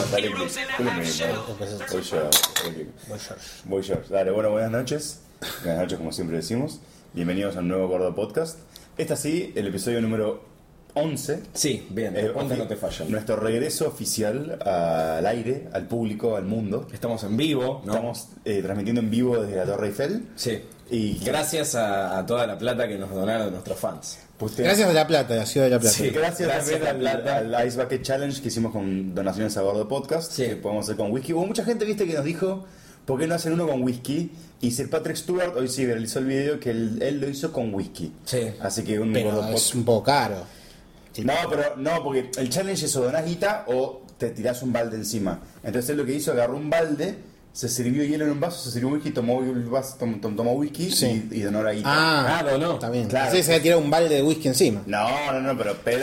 Dale, voy yo. Dale, bueno, buenas noches. Buenas noches, como siempre decimos. Bienvenidos a un nuevo Gordo Podcast. Este sí, el episodio número 11. Sí, bien, ¿cuántas no te fallan? Nuestro regreso oficial al aire, al público, al mundo. Estamos en vivo, ¿no? Estamos transmitiendo en vivo desde la Torre Eiffel. Sí. Y gracias a toda la plata que nos donaron nuestros fans. Gracias a La Plata, la ciudad de La Plata. Sí, gracias también al Ice Bucket Challenge que hicimos con donaciones a Gordo Podcast, sí, que podemos hacer con whisky. Hubo mucha gente, viste, que nos dijo, ¿por qué no hacen uno con whisky? Y Sir Patrick Stewart hoy sí realizó el video que él lo hizo con whisky. Sí. Así que un pero Gordo es un poco caro. No, porque el challenge es o donás guita o te tirás un balde encima. Entonces él lo que hizo, agarró un balde, se sirvió hielo en un vaso, se sirvió whisky, tomó whisky, sí, y donó la guita. Donó. Está bien. Claro. Sí, se había tirado un balde de whisky encima. No, pero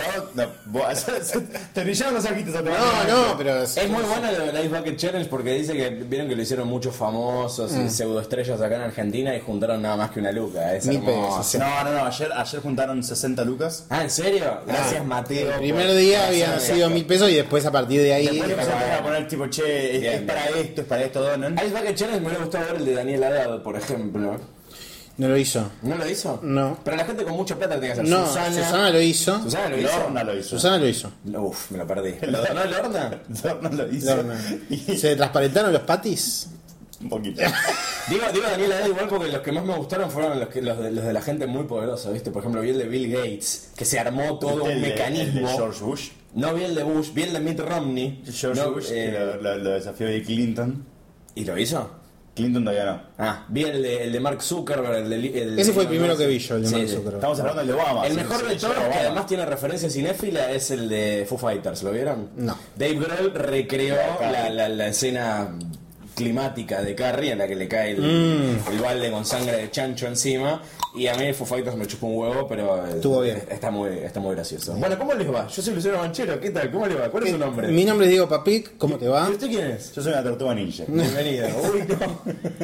te brillaron los ojitos. No, pero es muy bueno lo del Ice Bucket Challenge porque dice que vieron que lo hicieron muchos famosos y pseudoestrellas acá en Argentina y juntaron nada más que una luca. Es hermoso. No, ayer juntaron 60 lucas. ¿En serio? Gracias, Mateo. El primer día habían sido 1.000 pesos y después a partir de ahí... Después empezaron a poner tipo, che, es para esto, donan. Ice Bucket Challenge me hubiera gustado ver el de Daniel Haddad, por ejemplo. No lo hizo. ¿No lo hizo? No. Pero la gente con mucha plata tiene que hacer. No, Susana lo hizo. ¿Susana lo hizo? Lorna lo hizo. Susana lo hizo. Uf, me lo perdí. ¿Lo donó Lorna? Lorna lo hizo. ¿Se transparentaron los patis? Un poquito. Digo Daniel Haddad igual porque los que más me gustaron fueron los de la gente muy poderosa, ¿viste? Por ejemplo, vi el de Bill Gates, que se armó todo un mecanismo. El de George Bush. No vi el de Bush, vi el de Mitt Romney. George Bush, que lo desafió de Clinton. ¿Y lo hizo? Clinton todavía no. Vi el de Mark Zuckerberg. Ese fue el primero que vi yo, el de Mark Zuckerberg. Estamos hablando del de Obama. El mejor de todos, que además tiene referencia cinéfila, es el de Foo Fighters. ¿Lo vieron? No. Dave Grohl recreó la escena climática de Carrie en la que le cae el balde con sangre de chancho encima, y a mí Foo Fighters me chupó un huevo, pero estuvo bien. Está muy gracioso. Bueno, ¿cómo les va? Yo soy Luciano Banchero, ¿qué tal? ¿Cómo les va? ¿Cuál es su nombre? Mi nombre es Diego Papic, ¿cómo te va? ¿Y usted quién es? Yo soy una tortuga ninja. Bienvenido. Uy, no.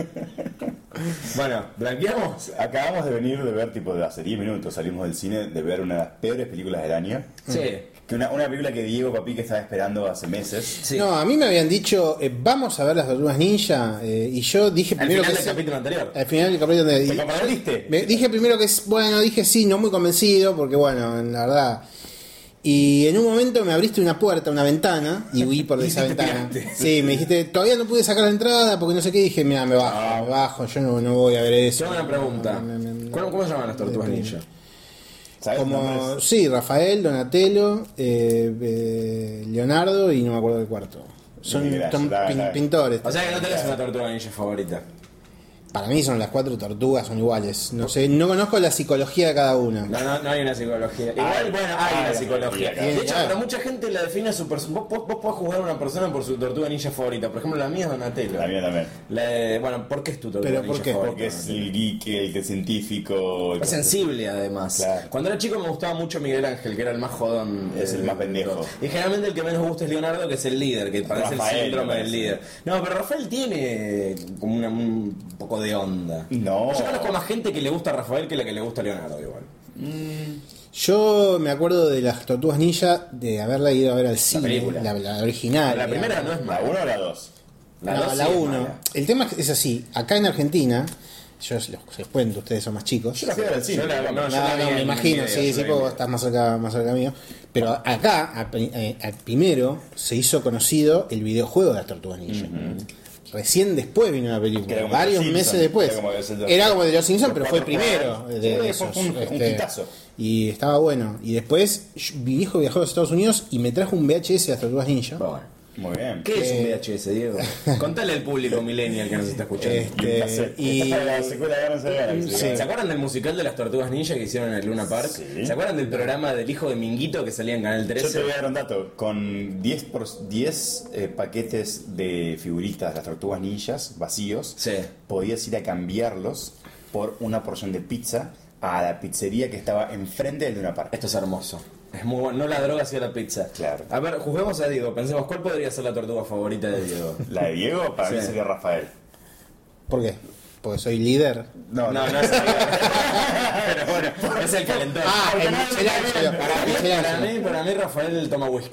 Bueno, ¿blanqueamos? Acabamos de venir de ver, tipo, de hace 10 minutos salimos del cine, de ver una de las peores películas del año. Sí. Que una película que Diego Papic estaba esperando hace meses. Sí. No, a mí me habían dicho, vamos a ver las Tortugas Ninja, y yo dije primero al final que del capítulo anterior. Al final del capítulo anterior. ¿Te comprometiste? Dije primero que dije sí, no muy convencido, porque bueno, la verdad. Y en un momento me abriste una puerta, una ventana, y huí por esa ventana. Sí, me dijiste, todavía no pude sacar la entrada porque no sé qué. Dije, mira, me bajo, yo no voy a ver eso. Tengo una pregunta. ¿Cómo se llaman las Tortugas Ninja? Como, sí, Rafael, Donatello, Leonardo y no me acuerdo del cuarto. Son pintores. O sea que no tenés una Tortuga Ninja favorita. Para mí son las 4 tortugas, son iguales. No sé, no conozco la psicología de cada una. No hay una psicología. Igual, bueno, hay una psicología. De hecho, pero mucha gente la define a su persona. Vos podés juzgar a una persona por su tortuga ninja favorita. Por ejemplo, la mía es Donatello. La mía también. Bueno, ¿por qué es tu tortuga ¿Pero ninja por qué? favorita? Porque es el geek, el que es científico. Es sensible, además. Claro. Cuando era chico me gustaba mucho Miguel Ángel, que era el más jodón. Es el más pendejo. Y generalmente el que menos gusta es Leonardo, que es el líder, que parece Rafael, el síndrome parece. del líder. No, pero Rafael tiene como un poco de onda. No. Yo conozco más gente que le gusta a Rafael que la que le gusta a Leonardo, igual. Yo me acuerdo de las Tortugas Ninja de haberla ido a ver al cine, película. la original. La primera no es ¿La mala. 1 o la 2? La 1. El tema es así, acá en Argentina, yo les cuento, ustedes son más chicos. Yo la fui a ver al cine. No, me imagino, sí, porque vos estás más cerca mío. Pero acá, al primero, se hizo conocido el videojuego de las Tortugas Ninja. Recién después vino la película, varios meses después. Era como de los Simpsons, pero fue el primero de esos. Fue un quitazo. Y estaba bueno. Y después mi hijo viajó a los Estados Unidos y me trajo un VHS de las Tortugas Ninja. Bueno. Muy bien. ¿Qué es un VHS, Diego? Contale al público millennial que nos está escuchando. Y la secuela de Guardians of the Galaxy. Sí. ¿Se acuerdan del musical de las Tortugas Ninja que hicieron en el Luna Park? Sí. ¿Se acuerdan del programa del hijo de Minguito que salía en Canal Yo 13? te voy a dar un dato. Con 10 paquetes de figuritas de las tortugas ninjas vacíos, Sí. podías ir a cambiarlos por una porción de pizza a la pizzería que estaba enfrente del Luna Park. Esto es hermoso. Es muy bueno. No la droga, sino la pizza. Claro. A ver, juzguemos a Diego. Pensemos, ¿cuál podría ser la tortuga favorita de Diego? La de Diego, para mí Sí. sería Rafael. ¿Por qué? Porque soy líder. No es el Pero bueno, es el calentón. Michelangelo. Para mí Rafael toma whisky.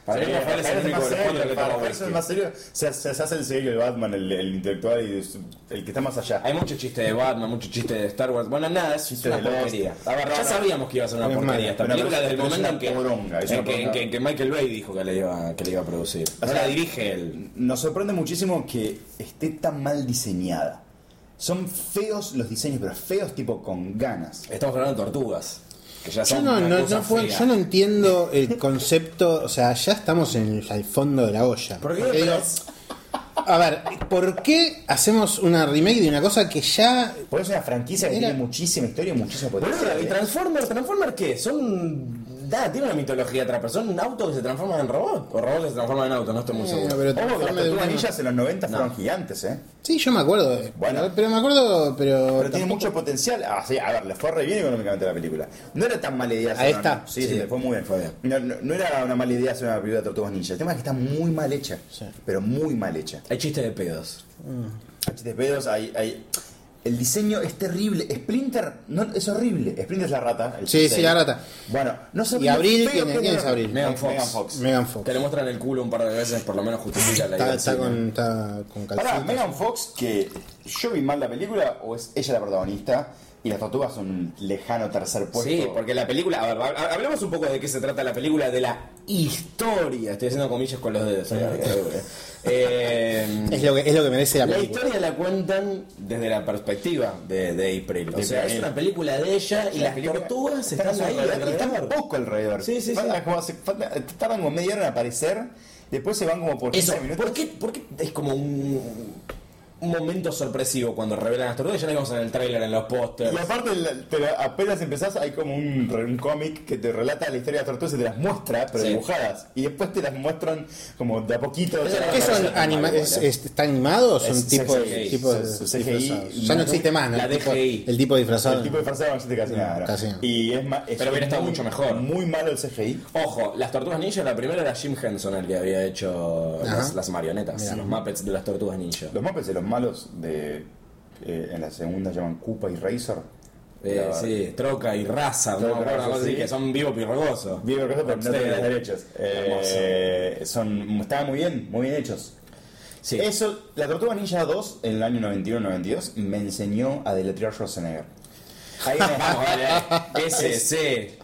Para mí Rafael es el único de los cuatro que toma Para whisky. el más serio, se hace el serio el Batman, el intelectual y el que está más allá. Hay mucho chiste de Batman, mucho chiste de Star Wars. Bueno, nada, es Chiste una de Lost. porquería. A ver, ya sabíamos que iba a ser una Es porquería mala. esta Pero película es desde el momento una poronga, es una poronga. en que Michael Bay dijo que le iba a producir. O O sea, sea, dirige él. Nos sorprende muchísimo que esté tan mal diseñada. Son feos los diseños, pero feos tipo con ganas. Estamos hablando de tortugas. Que ya Yo son no, una no, cosa no fue- fea. yo no entiendo el concepto, o sea, ya estamos en al fondo de la olla. ¿Por qué? Porque digo, a ver, ¿por qué hacemos una remake de una cosa que ya... Porque es una franquicia que Era- tiene muchísima historia y muchísimo potencial. Boludo, ¿y Transformers qué? Son... Nada, tiene una mitología atrás, pero son autos que se transforman en robots. O robots que se transforman en autos, no estoy muy seguro. pero Ojo que las transforme de tortugas una- ninjas en los 90 fueron gigantes, Sí, yo me acuerdo. Bueno. Pero me acuerdo, Pero tiene tampoco- mucho potencial. Ah, sí, a ver, le fue re bien económicamente la película. No era tan mala idea hacer Ahí una- está. Sí, sí, le fue muy bien. Fue bien. No era una mala idea hacer una película de Tortugas Ninja. El tema es que está muy mal hecha. Sí. Pero muy mal hecha. Hay chiste de pedos. Hay chistes pedos, hay... El diseño es terrible. Splinter no, es horrible. Splinter es la rata. el Sí, sensei. sí, la rata. Bueno, no sé ¿Y Abril? feo que ¿Quién es Abril? Megan Fox. Megan Fox. Que le muestran el culo un par de veces, por lo menos justifica la idea. Está con Pará, calcetas. Megan Fox, que yo vi mal la película, o es ella la protagonista, y las tortugas son un lejano tercer puesto. Sí, porque la película... A ver, hablemos un poco de qué se trata la película, de la historia. Estoy haciendo comillas con los dedos. Es lo que merece la La película. historia la cuentan desde la perspectiva de April. O sea, es una película de ella y las tortugas están ahí Están alrededor. poco alrededor. Sí, sí, sí. Tardan como media hora en aparecer, después se van como por 15 Eso, minutos. ¿por qué es como un momento sorpresivo cuando revelan las tortugas? Ya lo vimos en el tráiler, en los pósters. Y aparte, apenas empezás, hay como un cómic que te relata la historia de las tortugas y te las muestra, pero Sí. dibujadas. Y después te las muestran como de a poquito. O sea, ¿Qué son ¿Está animado o son Es tipo CGI, disfrazados? Ya no existe más, ¿no? La DGI. El tipo disfrazado. El tipo de disfrazado no existe casi nada. casi no. Y Pero hubiera estado mucho mejor. Muy malo el CGI. Ojo, las Tortugas Ninja, la primera era Jim Henson el que había hecho Ajá. las marionetas, Mirá. los Muppets de las Tortugas Ninja. Los Muppets de los malos en la segunda llaman Koopa y Razor. Sí, Troca y Raza, Troca, ¿no? Una Raza, cosa así, sí. que son vivo pirrogoso. Vivo que pero no tienen los Rocksteady. derechos. Estaban muy bien hechos. Sí. Eso, la Tortuga Ninja 2 en el año 91-92 me enseñó a deletrear Schwarzenegger. Ahí me Vamos, dale. S-C.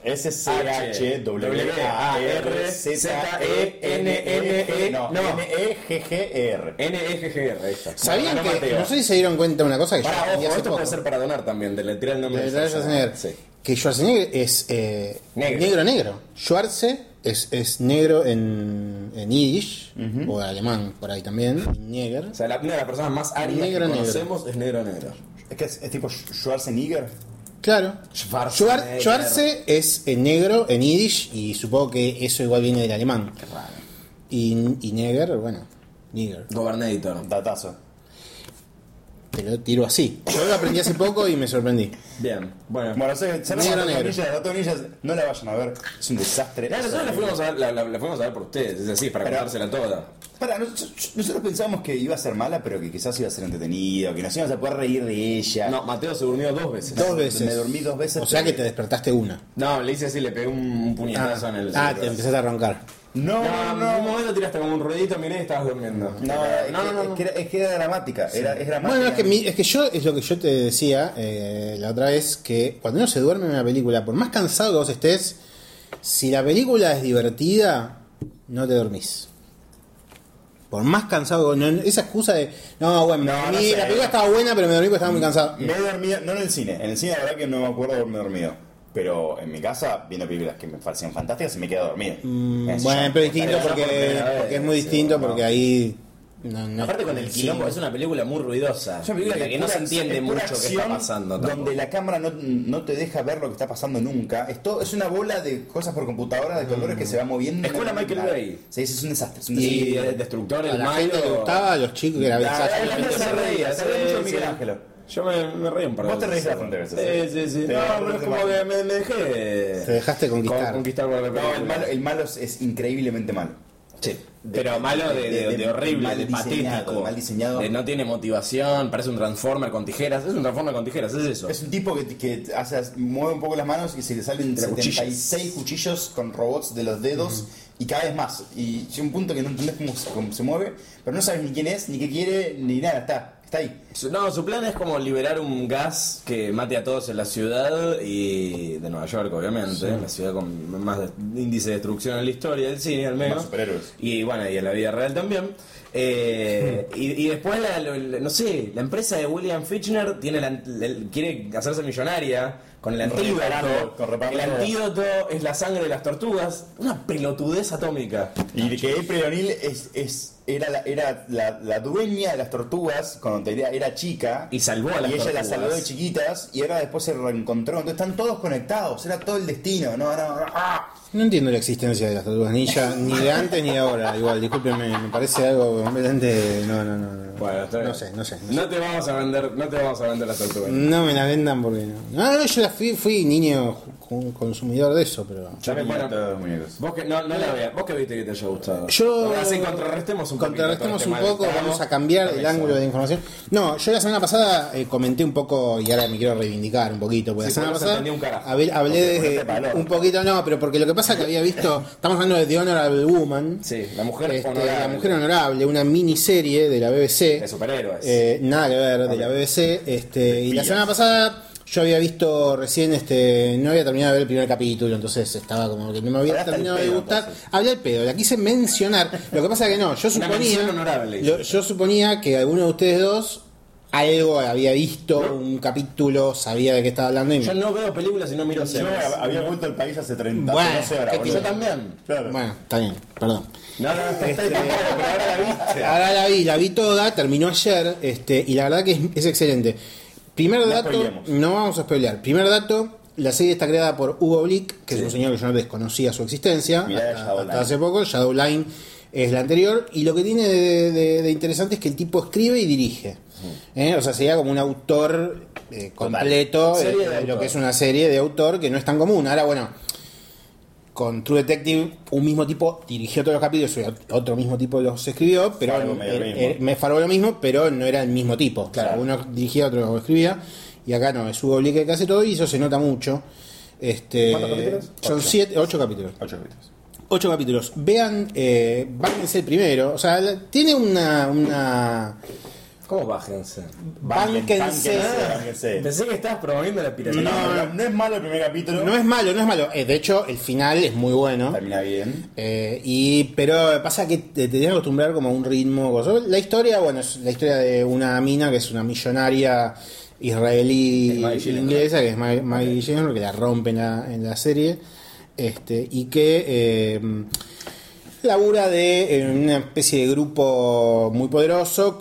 S-C-H-W-A-R-Z-E-N-N-E No. N-E-G-G-E-R. N-E-G-G-R, ahí está. ¿Sabían Ganó que, Mateo. no sé si se dieron cuenta de una cosa que yo Pará, aprendí ojo, hace esto poco? puede ser para donar también, de letrear el nombre De Schwarzenegger. Sí. Que Schwarzenegger es negro. Schwarze es negro en yiddish, o alemán por ahí también, y Neger. O sea, una de las personas más arias Negro, que negro. conocemos es negro. Es que es tipo Schwarzenegger. Claro. Schwarzenegger. Schwarze es negro en yiddish y supongo que eso igual viene del alemán. Qué raro. Y Neger, bueno, Neger. Gobernator. Datazo. Te lo tiro así. Yo lo aprendí hace poco y me sorprendí. Bien, bueno. Bueno, se Negro, negro. Las Tortugas Ninjas no la vayan a ver. Es un desastre. Nosotros la fuimos a ver, la fuimos a ver por ustedes, es así, para Pero- contársela toda. Nosotros pensábamos que iba a ser mala, pero que quizás iba a ser entretenida, que nos íbamos a poder reír de ella. No, Mateo se durmió 2 veces. Dos veces. Me dormí 2 veces. O sea que te despertaste una. No, le hice así, le pegué un puñetazo en el... Te empezaste a roncar. No, En un momento tiraste como un ruidito, miré y estabas durmiendo. No, es que era dramática. Es dramática. Bueno, es que yo, es lo que yo te decía la otra vez, que cuando uno se duerme en una película, por más cansado que vos estés, si la película es divertida, no te dormís. Por más cansado, esa excusa de, no, bueno, me No, dormí, no sé. la película estaba buena, pero me dormí porque estaba muy cansado. Me he dormido, no en el cine. En el cine la verdad que no me acuerdo de haberme dormido. Pero en mi casa, viendo películas que me parecían fantásticas, y me quedé dormido. Bueno, pero distinto porque es muy distinto porque ahí... No, Aparte con el sí. quilombo, es una película muy ruidosa. Es una película en la que no pura- se entiende es pura mucho qué está acción, pasando. tampoco. Donde la cámara no te deja ver lo que está pasando nunca. Es una bola de cosas por computadora de colores que se va moviendo. Escuela Michael Bay. Sí, es un desastre. Es un Y desastre. el Destructor, A el la gente le malo... gustaba, a los chicos que era La gente se reía, se reía mucho de sí. Miguel Ángelo. Yo me reí un par de Vos te veces. reís bastante veces. Sí. Te No, reís pero es como bastante. que me dejé... Te dejaste conquistar. Conquistar por la No, película. el malo es increíblemente malo. Sí. Pero malo de horrible, mal de diseñado, patético. mal diseñado. No tiene motivación, parece un Transformer con tijeras. Es un Transformer con tijeras, es eso. Es un tipo que mueve un poco las manos y se le salen Pero 76 cuchillos con robots de los dedos y cada vez más. Y llega un punto que no entendés cómo se mueve, pero no sabes ni quién es, ni qué quiere, ni nada. Está ahí. No, su plan es como liberar un gas que mate a todos en la ciudad y de Nueva York, obviamente, la ciudad con más índice de destrucción en la historia del cine, al menos. Más superhéroes. Y bueno, y en la vida real también. Y después, no sé, la empresa de William Fichtner quiere hacerse millonaria con el antídoto. El antídoto es la sangre de las tortugas. Una pelotudez atómica. Y que April O'Neil era la dueña de las tortugas cuando era chica. Y salvó a las Y ella tortugas. las salvó de chiquitas y ahora después se reencontró. Entonces están todos conectados. Era todo el destino. No entiendo la existencia de las tortugas ninja, ni de antes ni de ahora. Igual, discúlpenme, me parece algo completamente. No. Bueno, está bien. No sé. No te vamos a vender las tortugas. No me la vendan porque no. No, yo fui niño consumidor de eso, pero. Yo me Bueno, todos los muñecos. Vos que no la veas, vos que viste que te haya gustado. Así contrarrestemos un Contrarrestemos poquito un todo este poco, mal vamos estado. a cambiar el Permiso. ángulo de información. No, yo la semana pasada comenté un poco y ahora me quiero reivindicar un poquito. Porque Sí, la semana porque no se pasada entendía un carajo. hablé de Ponete valor. un poquito, no, pero porque lo que pasa es que había visto, estamos hablando de The Honorable Woman. Sí, la mujer La Mujer Honorable, una miniserie de la BBC. de superhéroes. Nada que ver, de la BBC. Y la semana pasada yo había visto recién, no había terminado de ver el primer capítulo, entonces estaba como que no me había Hablaste terminado al de pedo, gustar. entonces. Hablé al pedo, la quise mencionar. Lo que pasa es que no, yo Una mención suponía. honorable. Yo suponía que alguno de ustedes dos algo había visto, un capítulo, sabía de qué estaba hablando y Yo no veo películas y no miro Yo series. había vuelto al país hace 30 Bueno, hace 12 horas. ¿qué boludo. Yo también. Claro. Bueno, está bien, perdón. No, está bien, pero ahora la viste. Ahora la vi toda, terminó ayer, y la verdad que es excelente. Primer No dato, spoileemos. no vamos a spoilear. Primer dato, la serie está creada por Hugo Blick, que Sí. es un señor que yo no desconocía su existencia Mirá, hasta Shadowline. hace poco. Shadowline es la anterior, y lo que tiene de interesante es que el tipo escribe y dirige. O sea, sería como un autor completo Serie de de lo autor. que es una serie de autor que no es tan común. Ahora, bueno, con True Detective un mismo tipo dirigió todos los capítulos y otro mismo tipo los escribió, pero Fargo medio lo mismo. me Fargo lo mismo, pero no era el mismo tipo. Claro. O sea, uno dirigía, otro escribía, y acá no, es Hugo Blick el que hace todo y eso se nota mucho. ¿Cuántos capítulos? Son 8 capítulos. 8 capítulos. 8 capítulos. Vean, bájense el primero. O sea, tiene una ¿Cómo bájense? bánquense. Pensé que estabas promoviendo la piratería. No es malo el primer capítulo. No es malo. De hecho, el final es muy bueno. Termina bien. Pero pasa que te tenés que acostumbrar como a un ritmo. La historia, bueno, es la historia de una mina que es una millonaria israelí Es Maggie Gyllenhaal. inglesa, que es Maggie Gyllenhaal, que la rompe en la serie. Y que labura en una especie de grupo muy poderoso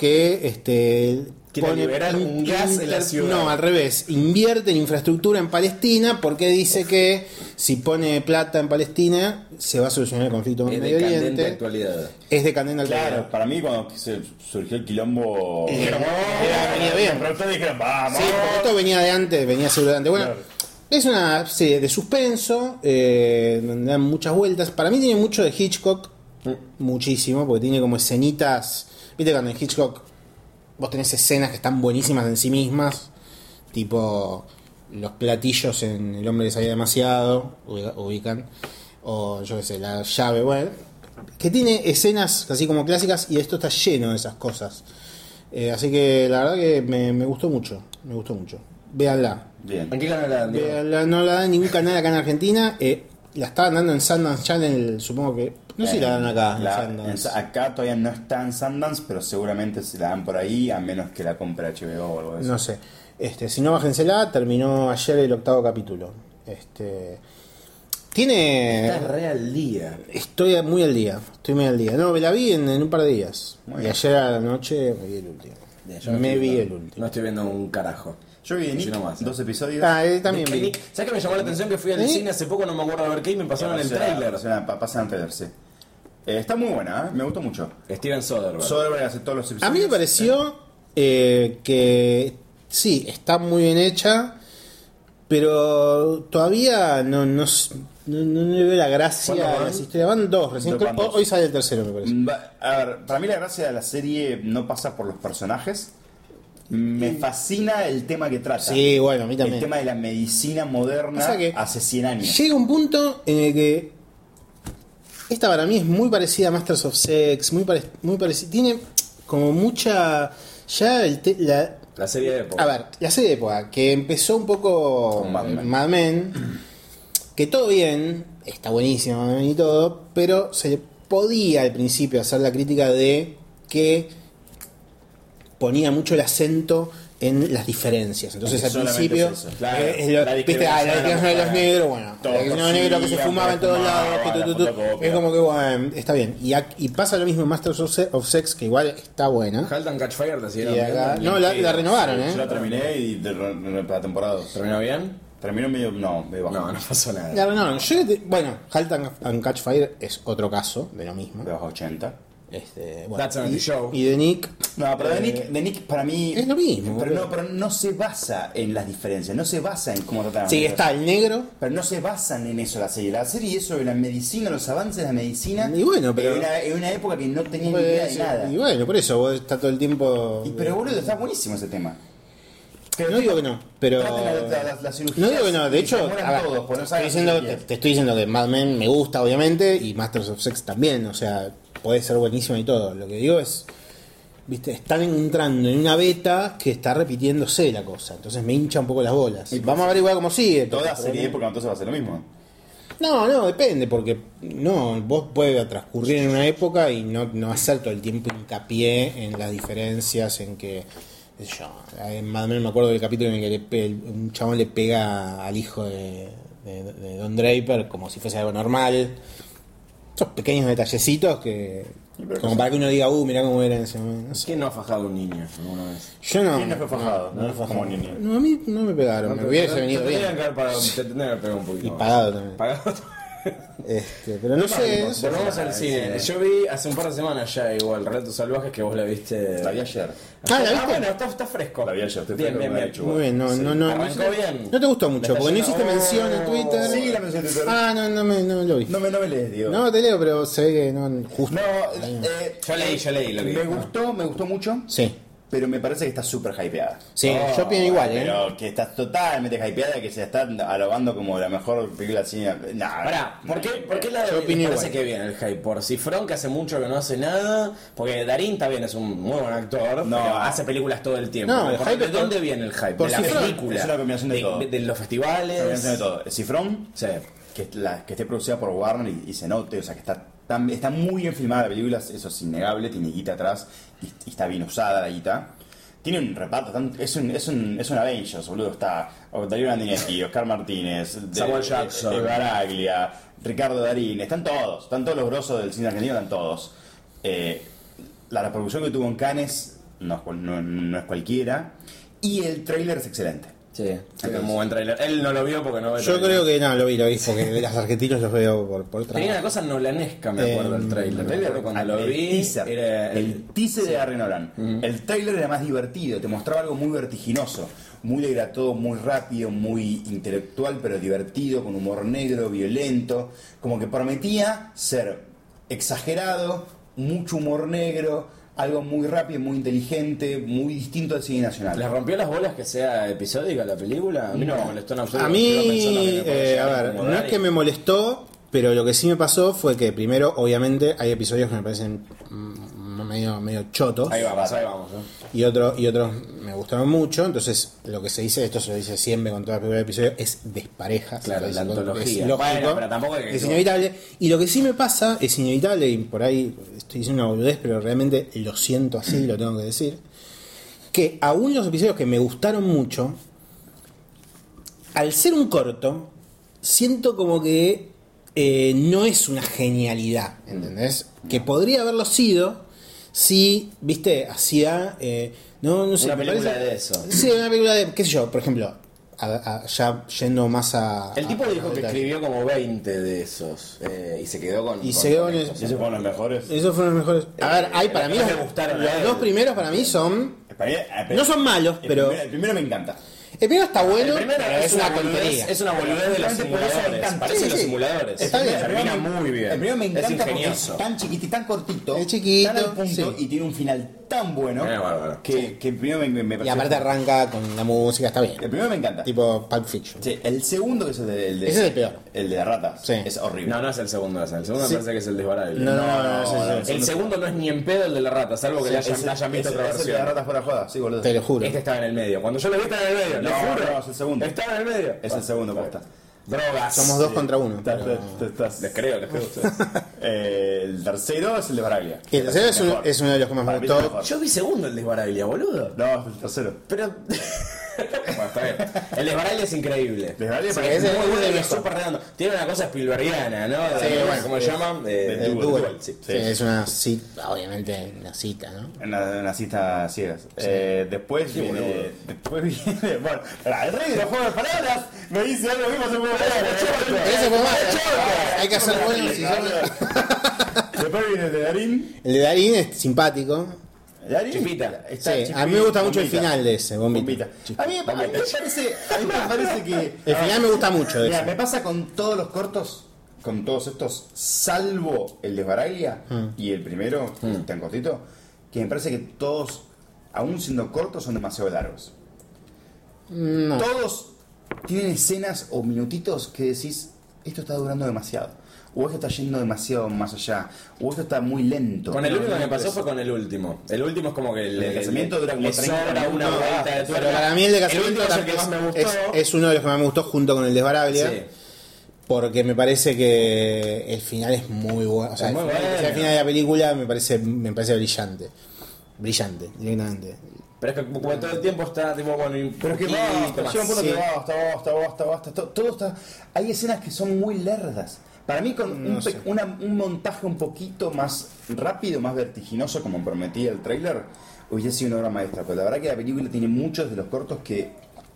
que Quiere liberar un gas en la ciudad. No, al revés, invierte en infraestructura en Palestina porque dice que si pone plata en Palestina se va a solucionar el conflicto en Es Medio de candente Oriente. actualidad. Es de candente actualidad. Claro, para mí cuando surgió el quilombo. venía bien. Pero todos dijeron, vamos. Sí, porque esto venía de antes, venía seguro de antes. Bueno, Claro. es una serie de suspenso, donde dan muchas vueltas. Para mí tiene mucho de Hitchcock, muchísimo, porque tiene como escenitas. Viste cuando en Hitchcock vos tenés escenas que están buenísimas en sí mismas, tipo los platillos en El hombre que sabía demasiado, ubican, o yo qué sé, la llave, bueno, que tiene escenas así como clásicas y esto está lleno de esas cosas. Así que la verdad que me gustó mucho, véanla. Bien. ¿En qué canal la dan, Diego? Véanla, no la dan en ningún canal acá en Argentina, la estaban dando en Sundance Channel, supongo que, no sé si la dan acá en Sundance. Acá todavía no está en Sundance, pero seguramente se la dan por ahí, a menos que la compre HBO o algo de eso. No sé. Si no, bájensela. Terminó ayer el 8º capítulo. Tiene. Estás re al día. Estoy muy al día. No, me la vi en un par de días. Muy Y bien. ayer a la noche me vi el último. Yo no Me estoy vi viendo- el último. No estoy viendo un carajo. Yo vi Nick, Sí, nomás. 2 episodios. También vi. ¿Sabes qué me llamó la atención? Que fui al ¿Sí? cine hace poco, no me acuerdo a ver qué, y me pasaron el tráiler. Pasan el trailer, sí. Está muy buena, me gustó mucho. Steven Soderbergh. Soderbergh hace todos los episodios. A mí me pareció que sí, está muy bien hecha, pero todavía no no le veo la gracia a las historias. Van 2 recién. Hoy sale el tercero, me parece. A ver, para mí la gracia de la serie no pasa por los personajes. Me fascina el tema que trata. Sí, bueno, a mí también. El tema de la medicina moderna hace 100 años. Llega un punto en el que esta para mí es muy parecida a Masters of Sex, muy parecida. Tiene como mucha... Ya la serie de época. A ver, la serie de época, que empezó un poco Mad Men, que todo bien, está buenísimo Mad Men y todo, pero se le podía al principio hacer la crítica de que ponía mucho el acento en las diferencias. Entonces al principio claro, la discriminación de los negros, bueno, la discriminación de los negros que se fumaba en todos lados, es como que bueno, está bien. Y pasa lo mismo en Masters of Sex, que igual está buena. Halt and Catch Fire no, la renovaron, Yo la terminé y la temporada 2. ¿Terminó bien? Terminó medio bajo. No pasó nada. Bueno, Halt and Catch Fire es otro caso de lo mismo. De bajo 80. That's another show. Y de Nick. No, pero de Nick para mí es lo mismo. Pero no se basa en las diferencias, no se basa en cómo tratan. Sí, está el negro. Pero no se basan en eso la serie. La serie es sobre la medicina, los avances de la medicina. Y bueno, pero. En una época que no tenía ni idea de nada. Y bueno, por eso vos está todo el tiempo. Pero boludo, está buenísimo ese tema. No digo que no, pero. No digo que no, de hecho, te estoy diciendo que Mad Men me gusta, obviamente, y Masters of Sex también, o sea, puede ser buenísimo y todo. Lo que digo es, viste, están entrando en una beta que está repitiéndose la cosa, entonces me hincha un poco las bolas. Y vamos a ver igual cómo sigue. Toda serie de época entonces va a ser lo mismo. No, depende, porque vos puedes transcurrir en una época y no hacer todo el tiempo hincapié en las diferencias, en que. En Mad Men me acuerdo del capítulo en el que un chabón le pega al hijo de Don Draper como si fuese algo normal. Esos pequeños detallecitos que como para que uno diga, mirá cómo era en ese momento. No sé. ¿Quién no ha fajado a un niño alguna vez? Yo no. ¿Quién no fue fajado? No fue como niño. No, a mí no me pegaron, me hubiese venido bien. Te tendría que haber pegado un poquito. Y pagado también. Pagado. Pero no sé. Volvamos al cine. Yo vi hace un par de semanas ya igual Relatos Salvajes, que vos la viste. La vi ayer. ¿La viste? Bueno, está fresco. La vi ayer. Bien. Muy bien, no. Arrancó bien. No te gustó mucho, porque no hiciste mención en Twitter. Sí, la mención en Twitter. No lo vi. No me lees, digo. No, te leo, pero se ve que no. Justo. Yo leí lo que me gustó mucho. Sí. Pero me parece que está súper hypeada. Sí, yo opino igual, Pero que está totalmente hypeada, que se está alabando como la mejor película de cine. Pará, ¿por qué la parece que viene el hype? Por Cifrón, que hace mucho que no hace nada. Porque Darín también es un muy buen actor, pero hace películas todo el tiempo. No, el hype ¿De dónde viene el hype? Por de la película. Es una combinación de todo. De los festivales. Es una combinación de todo. Cifrón, sí. que esté producida por Warner y se note, o sea, que está muy bien filmada la película, eso es innegable, tiene guita atrás y está bien usada la guita. Tiene un reparto, es un Avengers, boludo. Está Darío Grandinetti, Oscar Martínez, Samuel Jackson, Baraglia, Ricardo Darín, están todos los grosos del cine argentino, están todos. La reproducción que tuvo en Cannes no es cualquiera, y el tráiler es excelente. Sí, es un buen trailer. Él no lo vio porque no ve. Yo creo que no, lo vi, porque los argentinos los veo por trabajo. Tenía una cosa nolanesca, me acuerdo, el trailer. Cuando lo vi, era el teaser de Harry Nolan. El trailer era más divertido, te mostraba algo muy vertiginoso. Era todo muy rápido, muy intelectual, pero divertido, con humor negro, violento. Como que prometía ser exagerado, mucho humor negro. Algo muy rápido, muy inteligente, muy distinto al cine nacional. ¿Les rompió las bolas que sea episódica la película? A mí no me molestó en absoluto. A mí, no es que me molestó, pero lo que sí me pasó fue que primero, obviamente, hay episodios que me parecen medio chotos. Ahí vamos. Y otros me gustaron mucho. Entonces, lo que se dice, esto se lo dice siempre con todas las películas de episodios, es despareja. Claro, la antología. Es lógico, pero tampoco es inevitable. Y lo que sí me pasa, es inevitable, y por ahí estoy diciendo una boludez, pero realmente lo siento así, lo tengo que decir, que aún los episodios que me gustaron mucho, al ser un corto, siento como que no es una genialidad, ¿entendés? Que podría haberlo sido si, viste, hacía no sé, una película de eso. Sí, una película de, qué sé yo, por ejemplo, ya yendo más a... El tipo dijo que escribió como 20 de esos y se quedó con... Y se quedó con esos fueron los mejores. Esos fueron los mejores. A ver, hay para mí me gustaron los dos primeros para mí son... No son malos, pero... El primero me encanta. El primero está bueno, El primero pero es una boludez, tontería. es una boludez de los simuladores. Parece los simuladores. Está bien. Termina muy bien. El primero me encanta porque es ingenioso. tan chiquito y tan cortito. Es chiquito, tan al punto sí. y tiene un final tan bueno Bueno. que el primero me Y pareció. aparte arranca con la música, está bien. El primero me encanta. Tipo Pulp Fiction. Sí, el segundo, que es el de Ese es el peor. El de la rata. Sí. Es horrible. No, no es el segundo. El segundo me parece que es el desbarable. No, El segundo no es ni en pedo el de la rata, salvo que le hayan visto otra Es el de la versión. rata fuera de joda, sí, boludo. Te lo juro. Este estaba en el medio. Cuando yo lo vi estaba en el medio. No, lo juro. no, es el segundo. Estaba en el medio. Es el segundo, posta. Drogas. Somos dos contra uno. Les creo a ustedes. El tercero es el de Baraglia. Y el tercero es uno de los que más me Para mí es el gustó. mejor. Yo vi segundo el desbarable, boludo. No, es el tercero. Pero. Bueno, está bien. El desbarable es increíble. Desbarable Sí, parece es muy muy bueno y bueno. es súper redondo. Tiene una cosa Spielbergiana, ¿no? Sí, bueno, ¿cómo se llaman? del El Duel. Duel. Sí. Sí, es una cita, obviamente una cita, ¿no? Una cita ciegas. Después viene. Bueno, el rey de los juegos de palabras me dice algo mismo hace un juego de palabras. Pero ese fue más. Hay que hacer buenos y Después viene el de Darín. El de Darín es simpático. Darín Chispita. está Sí, Chispita, a mí me gusta mucho el Bombita. final de ese, Bombita. Bombita. A mí me parece que. El final me gusta mucho de Mira, ese. me pasa con todos los cortos, con todos estos, salvo el de Baraglia y el primero, tan cortito, que me parece que todos, aún siendo cortos, son demasiado largos. No. Todos tienen escenas o minutitos que decís, esto está durando demasiado. O esto está yendo demasiado más allá. O esto está muy lento. Con el único que me pasó es- fue con el último. El último es como que El casamiento dura como le 30 sobra una minutos. vuelta de Pero tuerca. para mí el de casamiento último es el que más me gustó. es uno de los que más me gustó junto con el de Baraglia. Sí. Porque me parece que el final es muy bueno. O sea, Es muy el final, bueno. el final de la película me parece brillante. Brillante, directamente. Pero es que como todo el tiempo está tipo, bueno, y Pero es que poquito basta, más. llega un punto Sí. que basta. Todo está. Hay escenas que son muy lerdas. Para mí, con No sé. un montaje un poquito más rápido, más vertiginoso, como prometía el tráiler, hubiese sido una obra maestra. Pero la verdad que la película tiene muchos de los cortos que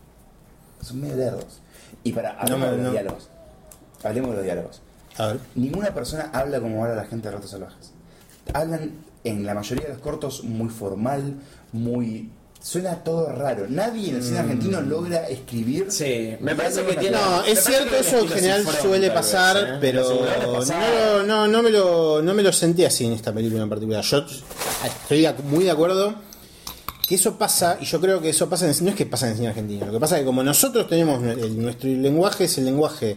son medio lerdos. Y hablemos de los diálogos. Hablemos de los diálogos. A ver. Ninguna persona habla como habla la gente de Ratos Salvajes. Hablan en la mayoría de los cortos muy formal, muy. Suena todo raro. Nadie en el cine argentino logra escribir. Sí, me parece que tiene. No, me es parece cierto, que eso en tiene general estilo suele Cifrón, pasar, tal vez, ¿eh? pero Los simuladores pasaban. no me lo sentí así en esta película en particular. Yo estoy muy de acuerdo que eso pasa, y yo creo que eso pasa, no es que pasa en el cine argentino, lo que pasa es que como nosotros tenemos, nuestro lenguaje es el lenguaje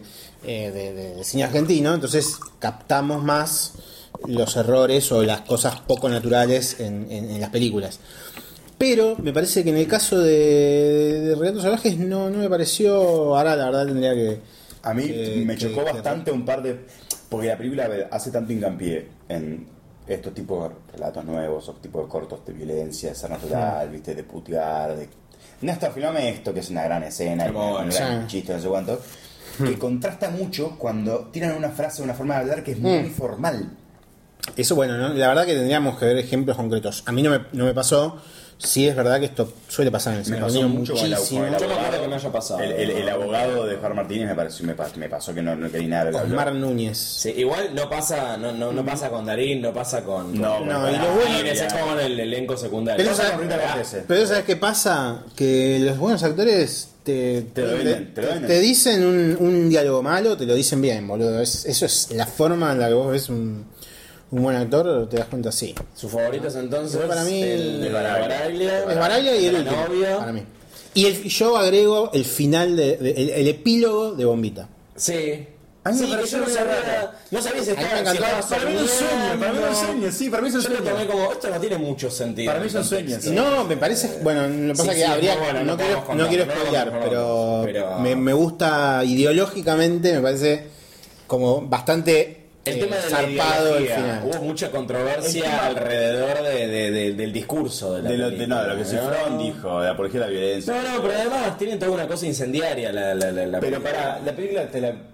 de cine argentino, entonces captamos más los errores o las cosas poco naturales en las películas. Pero me parece que en el caso de Relatos Salvajes no me pareció. Ahora la verdad tendría que. A mí me chocó que- bastante un par de. Porque la película hace tanto hincapié en estos tipos de relatos nuevos, o tipos de cortos de violencia, de ser natural, viste, de putear, de. Néstor, filmame esto, que es una gran escena, Como, un gran sí. chiste, no sé cuánto. Que contrasta mucho cuando tiran una frase, una forma de hablar que es muy formal. Eso, bueno, ¿no? La verdad que tendríamos que ver ejemplos concretos. A mí no me pasó. Sí, es verdad que esto suele pasar en el cine Me pasó argentino mucho con muchísimo. con Yo me acuerdo que me haya pasado. El abogado de Juan Martínez me pasó que no quería nada de Osmar Núñez. Sí, igual no pasa, no pasa con Darín, no pasa con. No, con- no, con y lo bueno- Darín, es como en el elenco secundario. Pero Pasa ¿sabes? con Rita Cortese. Pero ¿sabes qué pasa? Que los buenos actores te lo venden, te lo venden. te dicen un diálogo malo, te lo dicen bien, boludo. Eso es la forma en la que vos ves un buen actor, te das cuenta así. Sus favoritos entonces. Para mí- el Baraglia. Es Baraglia y el La último, novia. para mí. Y yo agrego el final, el epílogo de Bombita. Sí. A mí me Sí, que pareció yo no muy sabía, raro. no sabía si A mí me estaba, si encantó. estaba Para mí es un sueño, para mí es un soñando. sueño, sí, para mí es un Yo lo sueño. tomé como, esto no tiene mucho sentido. Para mí son sueños. Sí. No, me parece. Bueno, lo que pasa Sí, que sí, habría. bueno, no no quiero, podemos contar, no quiero no spoilear, podemos pero, pero- me gusta ideológicamente, me parece como bastante El tema de la zarpado el ideología. final. Hubo mucha controversia El tema- alrededor del discurso de la De lo película, que Cifrón dijo, de apología de la violencia. No, pero además tienen toda una cosa incendiaria la Pero película. para la película,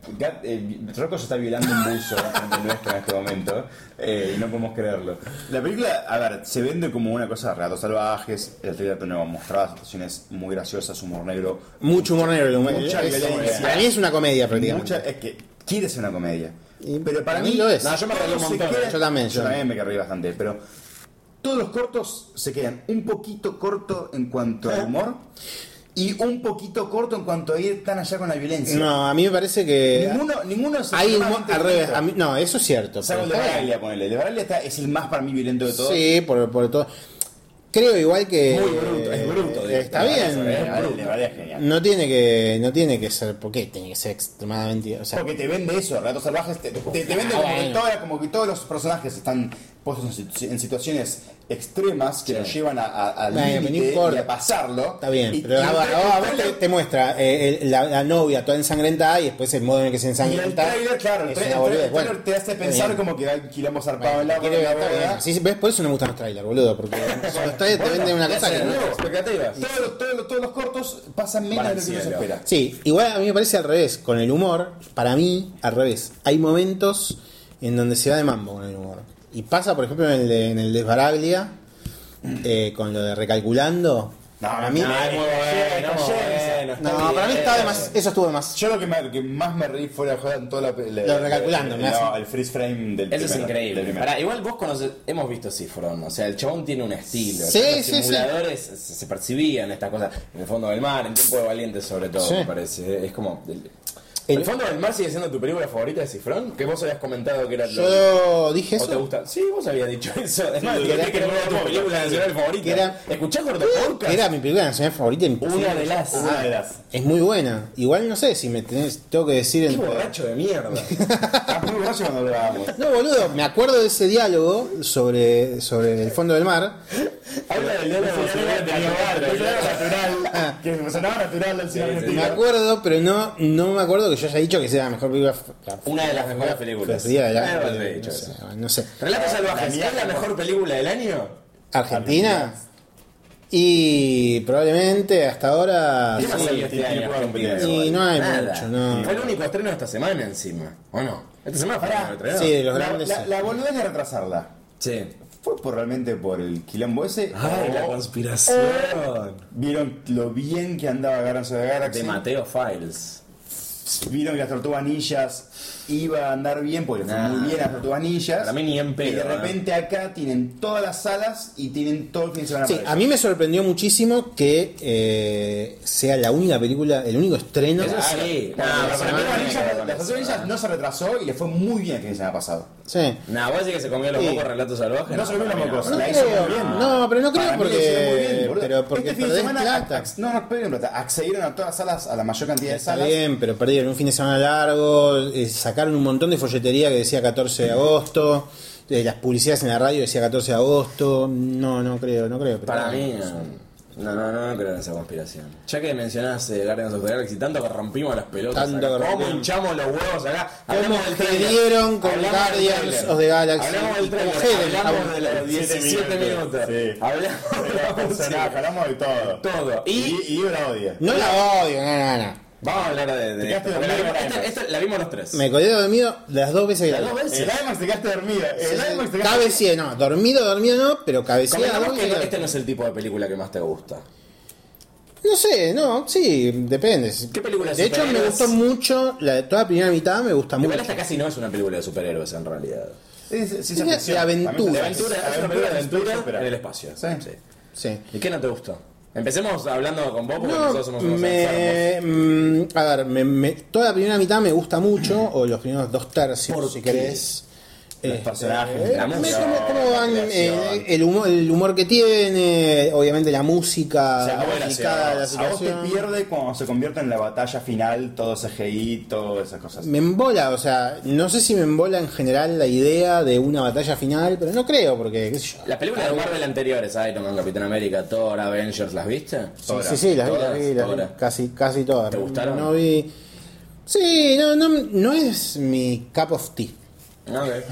Rocco se está violando un buzo en nuestro en este momento y no podemos creerlo. La película, a ver, se vende como una cosa de relatos salvajes. El trailer nos mostraba situaciones muy graciosas, humor negro. Mucho humor negro. Mucha violencia. Para mí es una comedia prácticamente. Es que quiere ser una comedia. Y Pero para para mí mí lo es. No, yo me reí un todo se montón. queda- Yo también, Yo también me reí bastante, pero todos los cortos se quedan un poquito corto en cuanto al humor. y un poquito corto en cuanto a ir tan allá con la violencia. No, a mí me parece que Ninguno es hay extremadamente al revés. violento. No, eso es cierto. Salvo el de Baraglia, ponele. El de Baraglia es el más para mí violento de todos. Sí, por todo. Creo igual que Muy bruto, es bruto. está bien. El de Baraglia es genial. No tiene que ser. ¿Por qué tiene que ser extremadamente? O sea, Porque te vende eso, Relatos Salvajes, te vende como que todos los personajes están puestos en situaciones extremas que los llevan al Bueno, límite no y a pasarlo. está bien, Y- pero y a el vos trailer- te muestra la novia toda ensangrentada y después el modo en el que se y el ensangrenta. trailer, claro, el es trailer una boludez. te Bueno, hace pensar como que hay quilombo zarpado en la quiere- boda. está bien. Sí, ¿ves? Por eso no me gustan los trailers, boludo. Porque los trailers te venden una cosa que no. expectativas. Todos los cortos pasan menos de lo que uno se cielo. espera. Sí, igual a mí me parece al revés. Con el humor, para mí, al revés. Hay momentos en donde se va de mambo con el humor. Y pasa, por ejemplo, en el de Baraglia, con lo de recalculando. Para mí, es muy bueno. no, para mí estaba de más. Eso estuvo de más. Yo lo que más me reí fue la joda en toda Lo recalculando, me hace- el freeze frame del Eso es primero, increíble. del primero. Pará, igual vos hemos visto Cifrón, o sea, el chabón tiene un estilo. Sí, Ya los sí, sí. simuladores se percibían estas cosas en el fondo del mar, en Tiempo de Valientes sobre todo, Sí. me parece. Es como... ¿El fondo del mar sigue siendo tu película favorita de Cifrón? Que vos habías comentado que era... Yo dije ¿O te eso. gusta? Sí, vos habías dicho eso. Es más, Sí, dijiste que era era una de tus películas nacionales favoritas. que era- ¿Escuchás Corto Podcast? Que era mi película nacional favorita. Una de las... Una de las. Es muy buena. Igual no sé si me tengo que decir Qué entre- borracho de mierda. Estás muy borracho cuando hablábamos. No, boludo, me acuerdo de ese diálogo sobre el fondo del mar. Habla del diálogo natural. Que sonaba natural del cine Sí, sí. argentino. Me acuerdo, pero no me acuerdo que yo haya dicho que sea la mejor película. Una de las mejores películas. preferida del año. Algo así he dicho No eso. sé, no sé. Relatos Salvajes, ¿es la mejor película del año? ¿Argentina? Y probablemente hasta ahora. ¿Qué más sí. salió este año? Y no hay Nada. mucho, no. Fue el único estreno de esta semana encima, ¿o no? Esta semana fue el único estreno. Sí, de los La, grandes. la, la boludez de retrasarla. Sí. ¿Fue realmente por el quilombo ese? Ay, la ¿O conspiración. ¿Vieron lo bien que andaba Guardians of the Galaxy? De Mateo Files. ¿Vieron que las Tortugas Ninjas iba a andar bien? Porque le fue Nah. muy bien a las Tortugas Ninjas. Para mí ni en Y pedo, de repente acá tienen todas las salas y tienen todo el fin de semana Sí, para a eso. mí me sorprendió muchísimo que sea la única película, el único estreno. Eso sí. Bueno, Nah, las para mí Tortugas tiene que ver Ninjas- con las eso. Tortugas Ninjas no se retrasó y le fue muy bien el fin de semana pasado. Sí. Nah, vos decís que se comió los Sí. mocos Relatos Salvajes. No se lo vi los para mí mocos. No La hizo creo, muy bien. no, pero no creo Para mí la hicieron muy bien, porque, boludo. pero porque Este fin de perdés semana plata. no perdieron plata. Accedieron a todas las salas, a la mayor cantidad de Está salas. bien, pero perdieron un fin de semana largo, sacaron un montón de folletería que decía 14 de agosto, las publicidades en la radio decía 14 de agosto, no creo. Pero Para bueno, mí, no creo en esa conspiración. Ya que mencionás Guardians of the Galaxy, tanto que rompimos las pelotas. Tanto acá. que ¿Cómo rompimos. hinchamos los huevos acá? ¿Cómo Hablamos del trailer. dieron con Hablamos del Guardians trailer. of the Galaxy? Hablamos del Y trailer. con Helen, Hablamos de los 17 minutos. Sí. Hablamos de la música. Hablamos de todo. Todo. Y yo la odio. No la odio, no. Vamos a hablar de quedaste porque dormido la con vimos- esta la vimos los tres. Me quedé dormido las dos veces que Las la dos vi. veces. El IMAX te quedaste dormido. El IMAX te quedaste Cabeceé, no, dormido no, pero cabeceé las Convengamos dos que veces. este no es el tipo de película que más te gusta. No sé, sí, depende. ¿Qué película de De hecho, me superhéroes? gustó mucho, toda la primera mitad me gusta Igual mucho. esta casi no es una película de superhéroes en realidad. Es de aventura. De aventura, es una película de aventura en el espacio. espacio. Sí. Sí. ¿Y qué no te gustó? Empecemos hablando con vos porque No, nosotros somos unos enfermos. a ver, toda la primera mitad me gusta mucho, o los primeros 2/3, ¿Por si qué? querés. Los personajes, la música, cómo van, la creación. el humor que tiene, obviamente la música, O sea, aplicada a la a vos te situación. pierde cuando se convierte en la batalla final, todo CGI, todas esas cosas. Me embola, o sea, no sé si me embola en general la idea de una batalla final, pero no creo, porque, qué sé yo. Las películas de Marvel anteriores, Iron Man, Capitán América, Thor, Avengers, ¿las viste? Sí, las vi, Todas, todas. casi todas. ¿Te gustaron? No vi. Sí, no es mi cup of tea. Okay.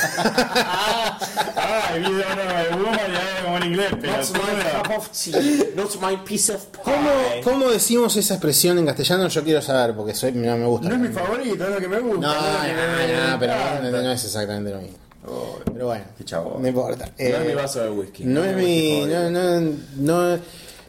Ah, el video de Woman y ahora como en inglés, pero Not my cup of tea, not my piece of pie. ¿Cómo decimos esa expresión en castellano? Yo quiero saber, porque no me gusta. no es mi favorito, es lo que me gusta. No, pero encanta. no es exactamente lo mismo. Pero bueno, Qué chabón. no importa. No es mi vaso de whisky. No es mi. No.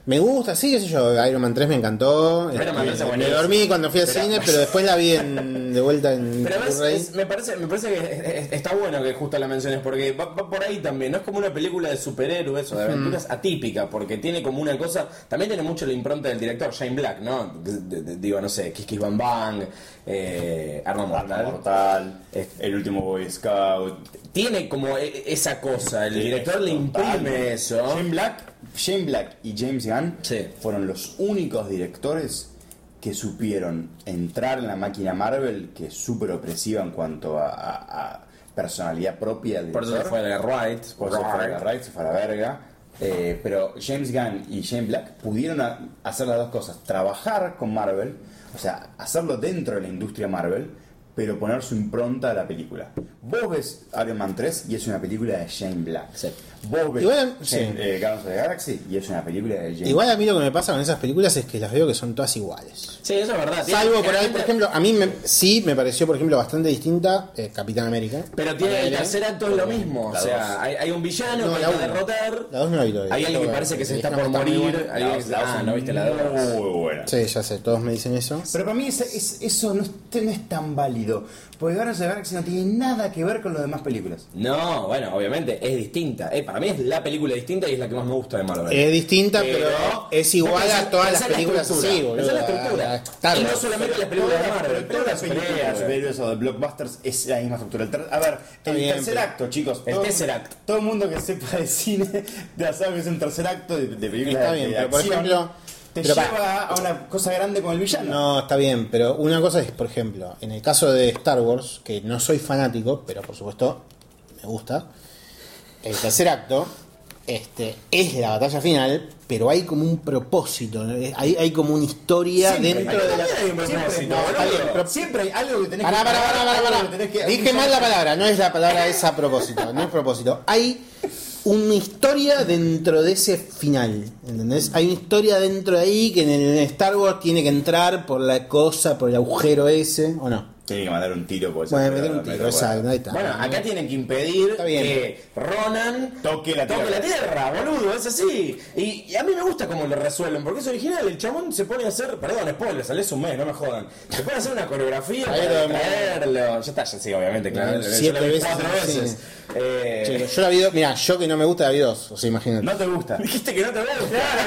Me gusta, sí, qué sé yo, Iron Man 3 me encantó. Iron Man 3 es Me buenísimo. dormí cuando fui al cine, pero después la vi de vuelta en Pero Blu-ray. me parece que está bueno que justo la menciones, porque va por ahí también. No es como una película de superhéroes o de aventuras atípica, porque tiene como una cosa. También tiene mucho la impronta del director, Shane Black, ¿no? Digo, no sé, Kiss Kiss Bang Bang, Arma Mortal. El último Boy Scout. Tiene como esa cosa, el director le imprime eso. Shane Black y James Gunn Sí. fueron los únicos directores que supieron entrar en la máquina Marvel, que es súper opresiva en cuanto a personalidad propia del Por eso director. se fue de Wright. Por eso fue a la right, se fue a la verga. Pero James Gunn y Shane Black pudieron hacer las dos cosas: trabajar con Marvel, o sea, hacerlo dentro de la industria Marvel, pero poner su impronta a la película. Vos ves Iron Man 3 y es una película de Shane Black. Sí. Vos ves Igual, Guardians of the Galaxy y es una película de James Igual a mí lo que me pasa con esas películas es que las veo que son todas iguales. Sí, eso es verdad. Salvo por ahí, por ejemplo, a mí sí me pareció, por ejemplo, bastante distinta Capitán América. Pero tiene el tercer acto es lo mismo. O sea, hay un villano No, que la hay que uno. derrotar. La 2 no la vi todavía. Hay alguien que parece que se está por morir. Alguien que ¿no viste la 2? Muy buena. Sí, ya sé, todos me dicen eso. Pero para mí eso no es tan válido. Porque Guardians of the Galaxy no tiene nada que ver con las demás películas. No, bueno, obviamente es distinta. Para mí es la película distinta y es la que más me gusta de Marvel. Es distinta, pero es igual a todas las películas. Sí, boludo. Esa es la estructura. Star Y no Wars. solamente las películas de Marvel, todas las superhéroes o de blockbusters es la misma estructura. A ver, el bien, tercer pero- acto, chicos. El tercer acto. Todo el mundo que sepa de cine ya sabe que es un tercer acto de películas Está de bien, pero por acción. ejemplo, te pero lleva a una cosa grande con el villano. No, está bien, pero una cosa es, por ejemplo, en el caso de Star Wars, que no soy fanático, pero por supuesto me gusta, el tercer acto es la batalla final, pero hay como un propósito, ¿no? hay como una historia dentro de la... Siempre hay algo que tenés Pará. algo que tenés que- Dije mal la palabra, no es la palabra esa a propósito, no es propósito. Hay una historia dentro de ese final, ¿entendés? Hay una historia dentro de ahí que en Star Wars tiene que entrar por la cosa, por el agujero ese, ¿o no? Tiene que mandar un tiro por Bueno, meter un tiro, exacto, ahí está. Bueno, acá tienen que impedir Está bien. que Ronan Toque la tierra, boludo, es así. Y a mí me gusta cómo lo resuelven, porque es original. El chabón se pone a hacer, perdón, spoiler, sale un mes, no me jodan. Se pone a hacer una coreografía para traerlo. Ya está, ya sí, obviamente, claro. Yo 7 lo vi veces, 4 veces. sí. Yo la vi dos, mira, yo que no me gusta la vi dos, o sea, imagínate. No te gusta. Dijiste que no te gusta.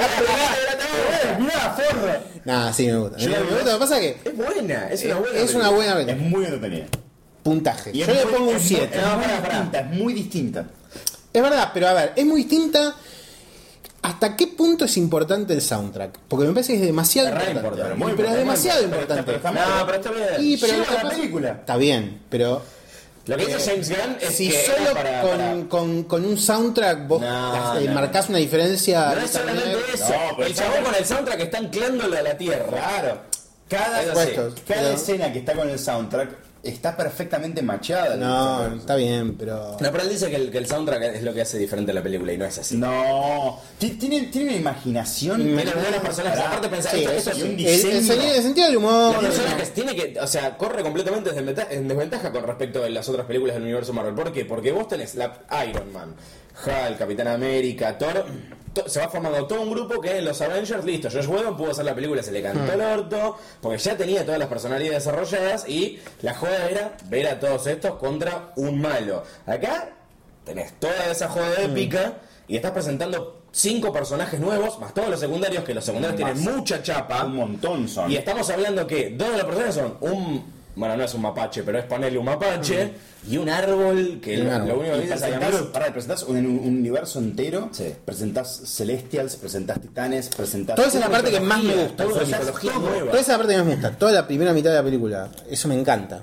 Mirá, forra. Nah, sí me gusta. Yo Me la vi gusta, lo que pasa es que Es buena, es una buena. es una buena Es película. muy entretenida. Puntaje. Y Yo le pongo un 7. Es muy distinta. Es verdad, pero a ver, es muy distinta. ¿Hasta qué punto es importante el soundtrack? Porque me parece que es demasiado Es re importante. importante, muy Pero es importante, demasiado pero está- importante. pero No, pero está bien. Sí, pero Lleva lo que la pasa- película. Está bien, pero Lo que dice James Gunn es si que solo era para... con un soundtrack vos No, marcás una diferencia. No es solamente eso. No, pero el chabón con el soundtrack está anclándolo a la tierra. Claro. Cada, Es así. cada Pero- escena que está con el soundtrack está perfectamente machada. No, está bien, pero. No, pero él dice que el soundtrack es lo que hace diferente a la película y no es así. No. Tiene una imaginación. Tiene buenos personajes. Aparte pensar, Sí, esto y un es diseño. El sentido del humor. la persona que tiene que, o sea, corre completamente en desventaja con respecto a las otras películas del universo Marvel. ¿Por qué? Porque vos tenés la Iron Man, Hulk, Capitán América, Thor. Se va formando todo un grupo que en los Avengers, listo, Josh Whedon pudo hacer la película, se le cantó el orto, porque ya tenía todas las personalidades desarrolladas y la joda era ver a todos estos contra un malo. Acá tenés toda esa joda épica y estás presentando 5 personajes nuevos, más todos los secundarios, que los secundarios tienen mucha chapa. Un montón son. Y estamos hablando que 2 de los personajes son bueno, no es un mapache, pero es ponerle un mapache y un árbol que lo único que dice es presentás un universo entero, Sí. presentás Celestials, presentás Titanes, presentás... Toda esa es la parte que más me gusta. Todo, Toda mitología nueva. esa es la parte que más me gusta. Toda la primera mitad de la película. Eso me encanta.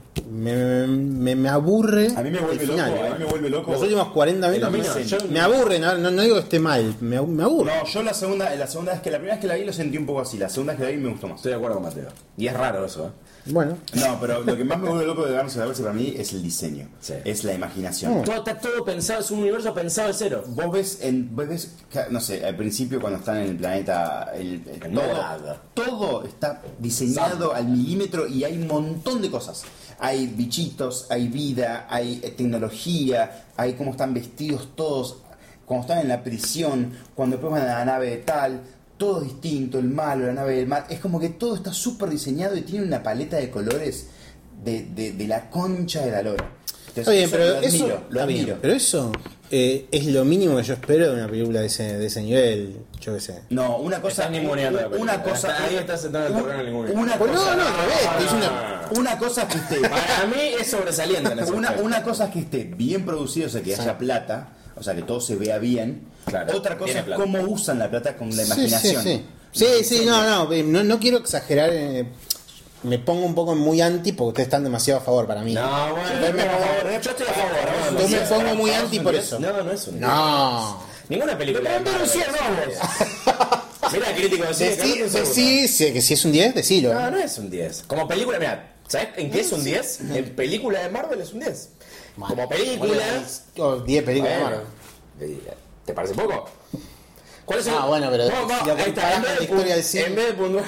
Me aburre. A mí me vuelve el loco, final. a mí me vuelve loco. Los últimos 40 minutos El diseño. me aburre. No digo que esté mal. Me aburre. No, yo la segunda vez que la primera vez que la vi lo sentí un poco así, la segunda vez que la vi me gustó más. Estoy de acuerdo con Mateo. Y es raro eso, ¿eh? Bueno. No, pero lo que más me vuelve loco de Guardians of the Galaxy para mí es el diseño, Sí. es la imaginación. Está todo pensado, es un universo pensado de cero. Vos ves, no sé, al principio cuando están en el planeta, todo está diseñado al milímetro y hay un montón de cosas. Hay bichitos, hay vida, hay tecnología, hay cómo están vestidos todos, cuando están en la prisión, cuando después van a la nave de tal. todo distinto, el malo, la nave del mar, es como que todo está súper diseñado y tiene una paleta de colores de la concha de la lora. Entonces, está bien, pero lo eso, admiro. pero eso es lo mínimo que yo espero de una película de ese nivel, yo qué sé. No, una cosa... Una cosa... Ahí estás sentado en el terreno ninguno. Una Pues cosa... no, al revés, Una cosa es que esté... Para mí es sobresaliente en ese aspecto. Una cosa es que esté bien producido, o sea, que haya plata, o sea, que todo se vea bien. Claro, otra cosa tiene es plata. cómo usan la plata con la imaginación. No quiero exagerar. Me pongo un poco muy anti porque ustedes están demasiado a favor para mí. No, bueno, yo estoy a favor. Yo me pongo muy anti por eso. No es un 10. No. Ninguna película de Marvel. Mira, crítico de Sí, que si es un 10, decilo. No es un 10. Como película, mira, ¿sabes en qué es un 10? En película de Marvel es un 10. Como película... 10 películas de Bueno, Marvel. ¿te parece poco? ¿Cuál es el...? Bueno, pero No, si lo ahí está, comparás con la historia del cine. en vez de puntuar...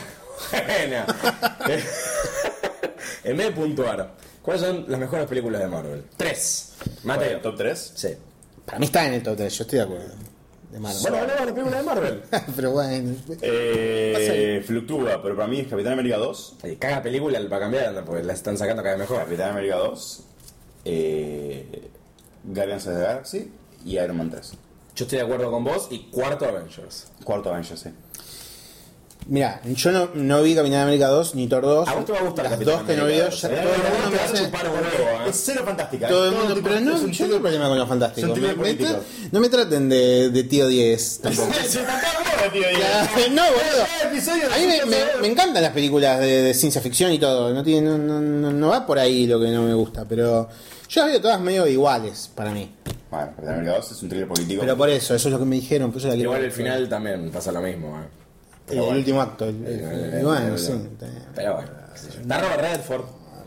en vez de puntuar, ¿cuáles son las mejores películas de Marvel? 3. Mateo. ¿Top 3? Sí. Para mí está en el top 3, yo estoy de acuerdo. De Marvel. Bueno, hablamos de la película de Marvel. Pero bueno. Fluctúa, pero para mí es Capitán América 2. Caga película para cambiar, porque la están sacando cada vez mejor. Capitán América 2. Guardians of the Galaxy y Iron Man 3. Yo estoy de acuerdo con vos y cuarto Avengers. Cuarto Avengers, sí. Mira, yo no vi Capitán América 2 ni Thor 2. A vos te va a gustar las Capitán dos que no vi, América ya 2. todo el mundo me hace. chupar un huevo, Es cero fantástica. Todo el Todo mundo, tipo- pero no, es un yo no tengo problema con lo fantástico. son thriller políticos. No me traten de tío 10 tampoco. No, boludo. A mí me encantan las películas de ciencia ficción y todo. No va por ahí lo que no me gusta, pero yo las veo todas medio iguales para mí. Bueno, Capitán América 2 es un thriller político. Pero por eso es lo que me dijeron. Por eso la quiero Igual ver. el final también pasa lo mismo. El último acto. Bueno, sí. Pero bueno, qué sé yo. Está Robert Redford.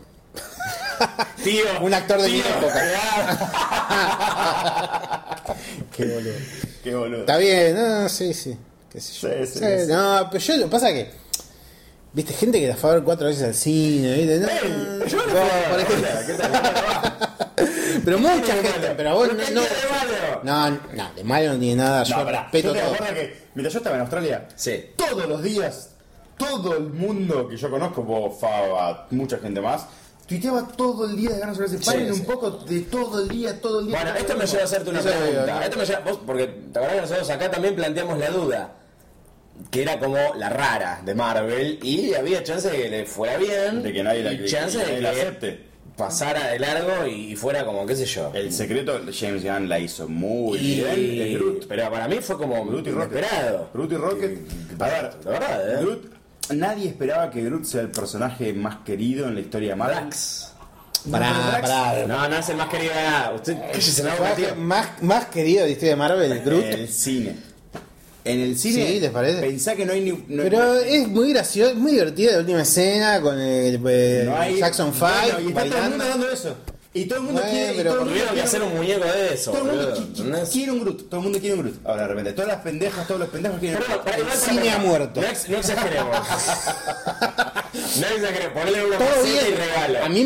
Tío. Un actor de mi tío, época. Qué boludo. Qué boludo. Está bien, no, sí. Qué sé yo. Sí. No, pero yo lo que pasa es que. Viste, gente que la fue a ver 4 veces al cine, ¿viste? No, Yo no por ejemplo. ¿Qué tal? Pero mucha gente, pero vos ¿Qué tiene de malo? no, de malo no tiene nada, yo respeto yo te todo. acuerdo que mientras yo estaba en Australia, Sí. todos los días, todo el mundo que yo conozco, vos, Faba, mucha gente más, tuiteaba todo el día de ganas de verse. Paren un poco de todo el día. Bueno, esto me lleva a hacerte una Eso pregunta. digo, Esto me lleva, vos, porque te acordás que nosotros acá también planteamos la duda, que era como la rara de Marvel, y había chance de que le fuera bien, De que nadie la y chance que de nadie la que acepte. pasara de largo y fuera como, qué sé yo. El secreto, James Gunn la hizo muy Y- bien. Es Groot. pero para mí fue como Groot y Rocket. inesperado. Groot y Rocket. A ver, La verdad, Groot, nadie esperaba que Groot sea el personaje más querido en la historia de Marvel. Drax. Pará. No es el más querido de nada. Usted, cállese la boca, tío. Más querido de la historia de Marvel, Groot. En el cine. En el cine, Sí, ¿les parece? pensá que no hay ni. No, Pero es muy gracioso, muy divertida la última escena con el no hay- Jackson 5 Bueno, y está todo el bailando. mundo dando eso. Y todo el mundo Bueno, quiere. y pero todo el mundo Tuvieron que quiere- hacer un muñeco de eso, Todo el mundo boludo. ¿Entendés? quiere un Groot. Todo el mundo quiere un Groot. Ahora de repente, todas las pendejas, todos los pendejos quieren un Perdón, Groot. igual El cine ha muerto. No exageremos. No exageremos. Ponle una Todo pasita y bien. regalo. A mí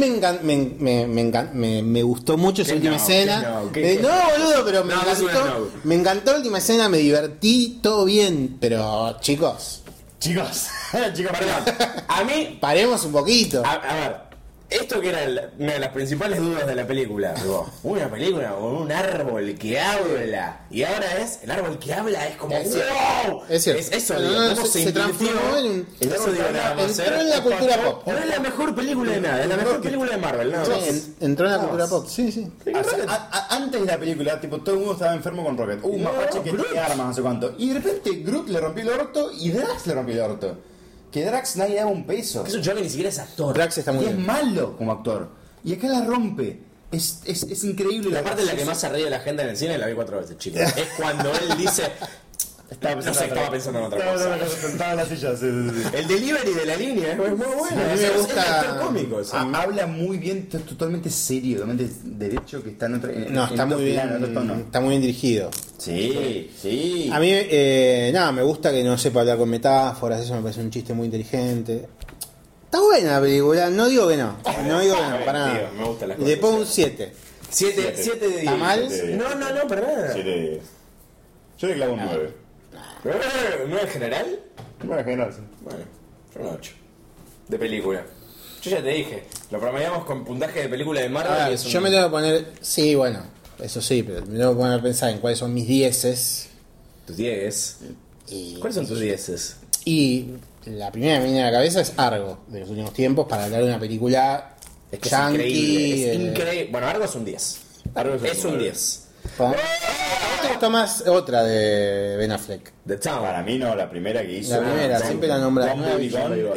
me gustó mucho esa Que última no, escena. que no, que- No, boludo, pero me No, es una encantó. no. Me encantó la última escena, me divertí, todo bien. Pero, chicos, Chicos, chicos, Perdón. A mí, paremos un poquito. a ver. Esto que era una de las principales dudas de la película. Digo, una película con un árbol que habla. Y ahora el árbol que habla es como Es cierto. ¡wow! Es cierto. Eso, No, digo, no, cómo se transformó en un- Eso digo, nada más. entró en la cultura pop. No es la mejor película de nada, es la mejor película de Marvel, nada más. Entró en la cultura pop, sí. Antes de la película, tipo, todo el mundo estaba enfermo con Rocket. Un mapache que tiene armas, no sé cuánto. Y de repente Groot le rompió el orto y Drax le rompió el orto. Que Drax nadie daba un peso. Eso yo ni siquiera es actor. Drax está muy Y es bien. malo como actor. Y acá la rompe. Es increíble. La parte en la que más se ríe la gente en el cine la vi 4 veces, chicos. Es cuando él dice. Estaba pensando en otra cosa. Estaba en la silla. El delivery de la línea es muy bueno. A mí me Es gusta- actor cómico. o sea. Habla muy bien, es totalmente serio, totalmente derecho, que está en otro. No, está muy bien. Plano, en otro tono. Está muy bien dirigido. Sí. A mí, me gusta que no sepa hablar con metáforas, eso me parece un chiste muy inteligente. Está buena la película, no digo que no. No digo que no, para Tío, nada. me gustan las Y le cosas pongo un 7. 7 de 10. ¿Está mal? No, para nada. 7 de 10. Yo le clavo un 9. ¿No en general? Bueno, general, sí. Bueno, yo un 8. De película. Yo ya te dije, lo promediamos con puntaje de película de Marvel. Y es yo me tengo que poner. Sí, bueno, eso sí, pero me tengo que poner a pensar en cuáles son mis 10s. Tus 10. ¿Cuáles son tus 10s? Y la primera que me viene a la cabeza es Argo, de los últimos tiempos, para hablar de una película Es que yankee. es increíble. Es increíble. Bueno, Argo es un 10. Argo Es un 10. ¿A vos te gustó más otra de Ben Affleck? The Town. Para mí no, la primera que hizo. La primera, siempre la nombran. Gone Baby Gone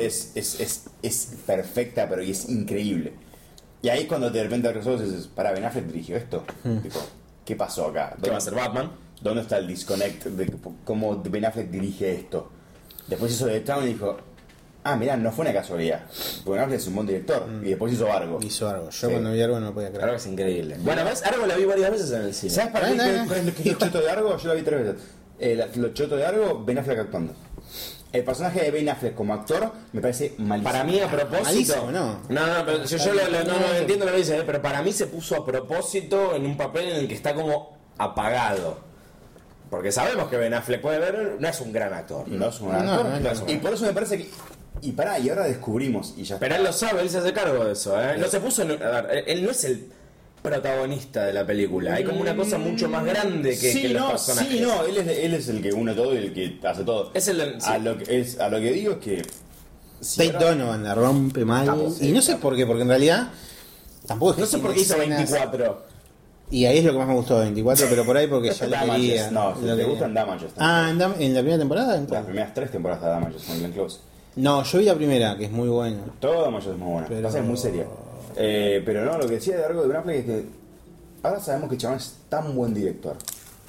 es perfecta, pero y es increíble. Y ahí es cuando de repente abres los ojos y dices, para, Ben Affleck dirigió esto. Tipo, ¿qué pasó acá? ¿Qué va a ser Batman? ¿Dónde está el disconnect de cómo Ben Affleck dirige esto? Después hizo The Town y dijo, mirá, no fue una casualidad. Ben Affleck es un buen director. Y después hizo Argo. Hizo Argo. Yo Sí. cuando vi Argo no podía creer. Argo es increíble. Bueno, ¿ves? Argo la vi varias veces en el cine. ¿Sabes para mí no. cuál es lo choto de Argo? Yo la vi 3 veces. Lo choto de Argo, Ben Affleck actuando. El personaje de Ben Affleck como actor me parece malísimo. Para mí a propósito. Malísimo, ¿no? No, pero yo no entiendo lo que dice, pero para mí se puso a propósito en un papel en el que está como apagado. Porque sabemos que Ben Affleck puede ver, no es un gran actor. No es un gran actor. no es un Y por eso me parece que. Y ahora descubrimos. Y ya Pero él lo sabe, él se hace cargo de eso, ¿eh? No se puso. A ver, él no es el protagonista de la película. Hay como una cosa mucho más grande que los personajes. Sí, no, él es el que une todo y el que hace todo. Es el. Sí. A lo que digo es que. si Tate Donovan la rompe mal. Y no sé por qué, porque en realidad tampoco es que No sé tiene por qué hizo escenas- 24. Y ahí es lo que más me gustó de 24, pero por ahí porque ya lo Damages, quería. no, si Lo te quería. gustan Damages. ¿En la primera temporada? Las primeras 3 temporadas de Damages son Glenn Close. No, yo vi la primera, que es muy buena. Todo Damages es muy buena. Pero- Pasa que es muy seria. Pero no, lo que decía de algo de Ben Affleck es que ahora sabemos que el chabón es tan buen director.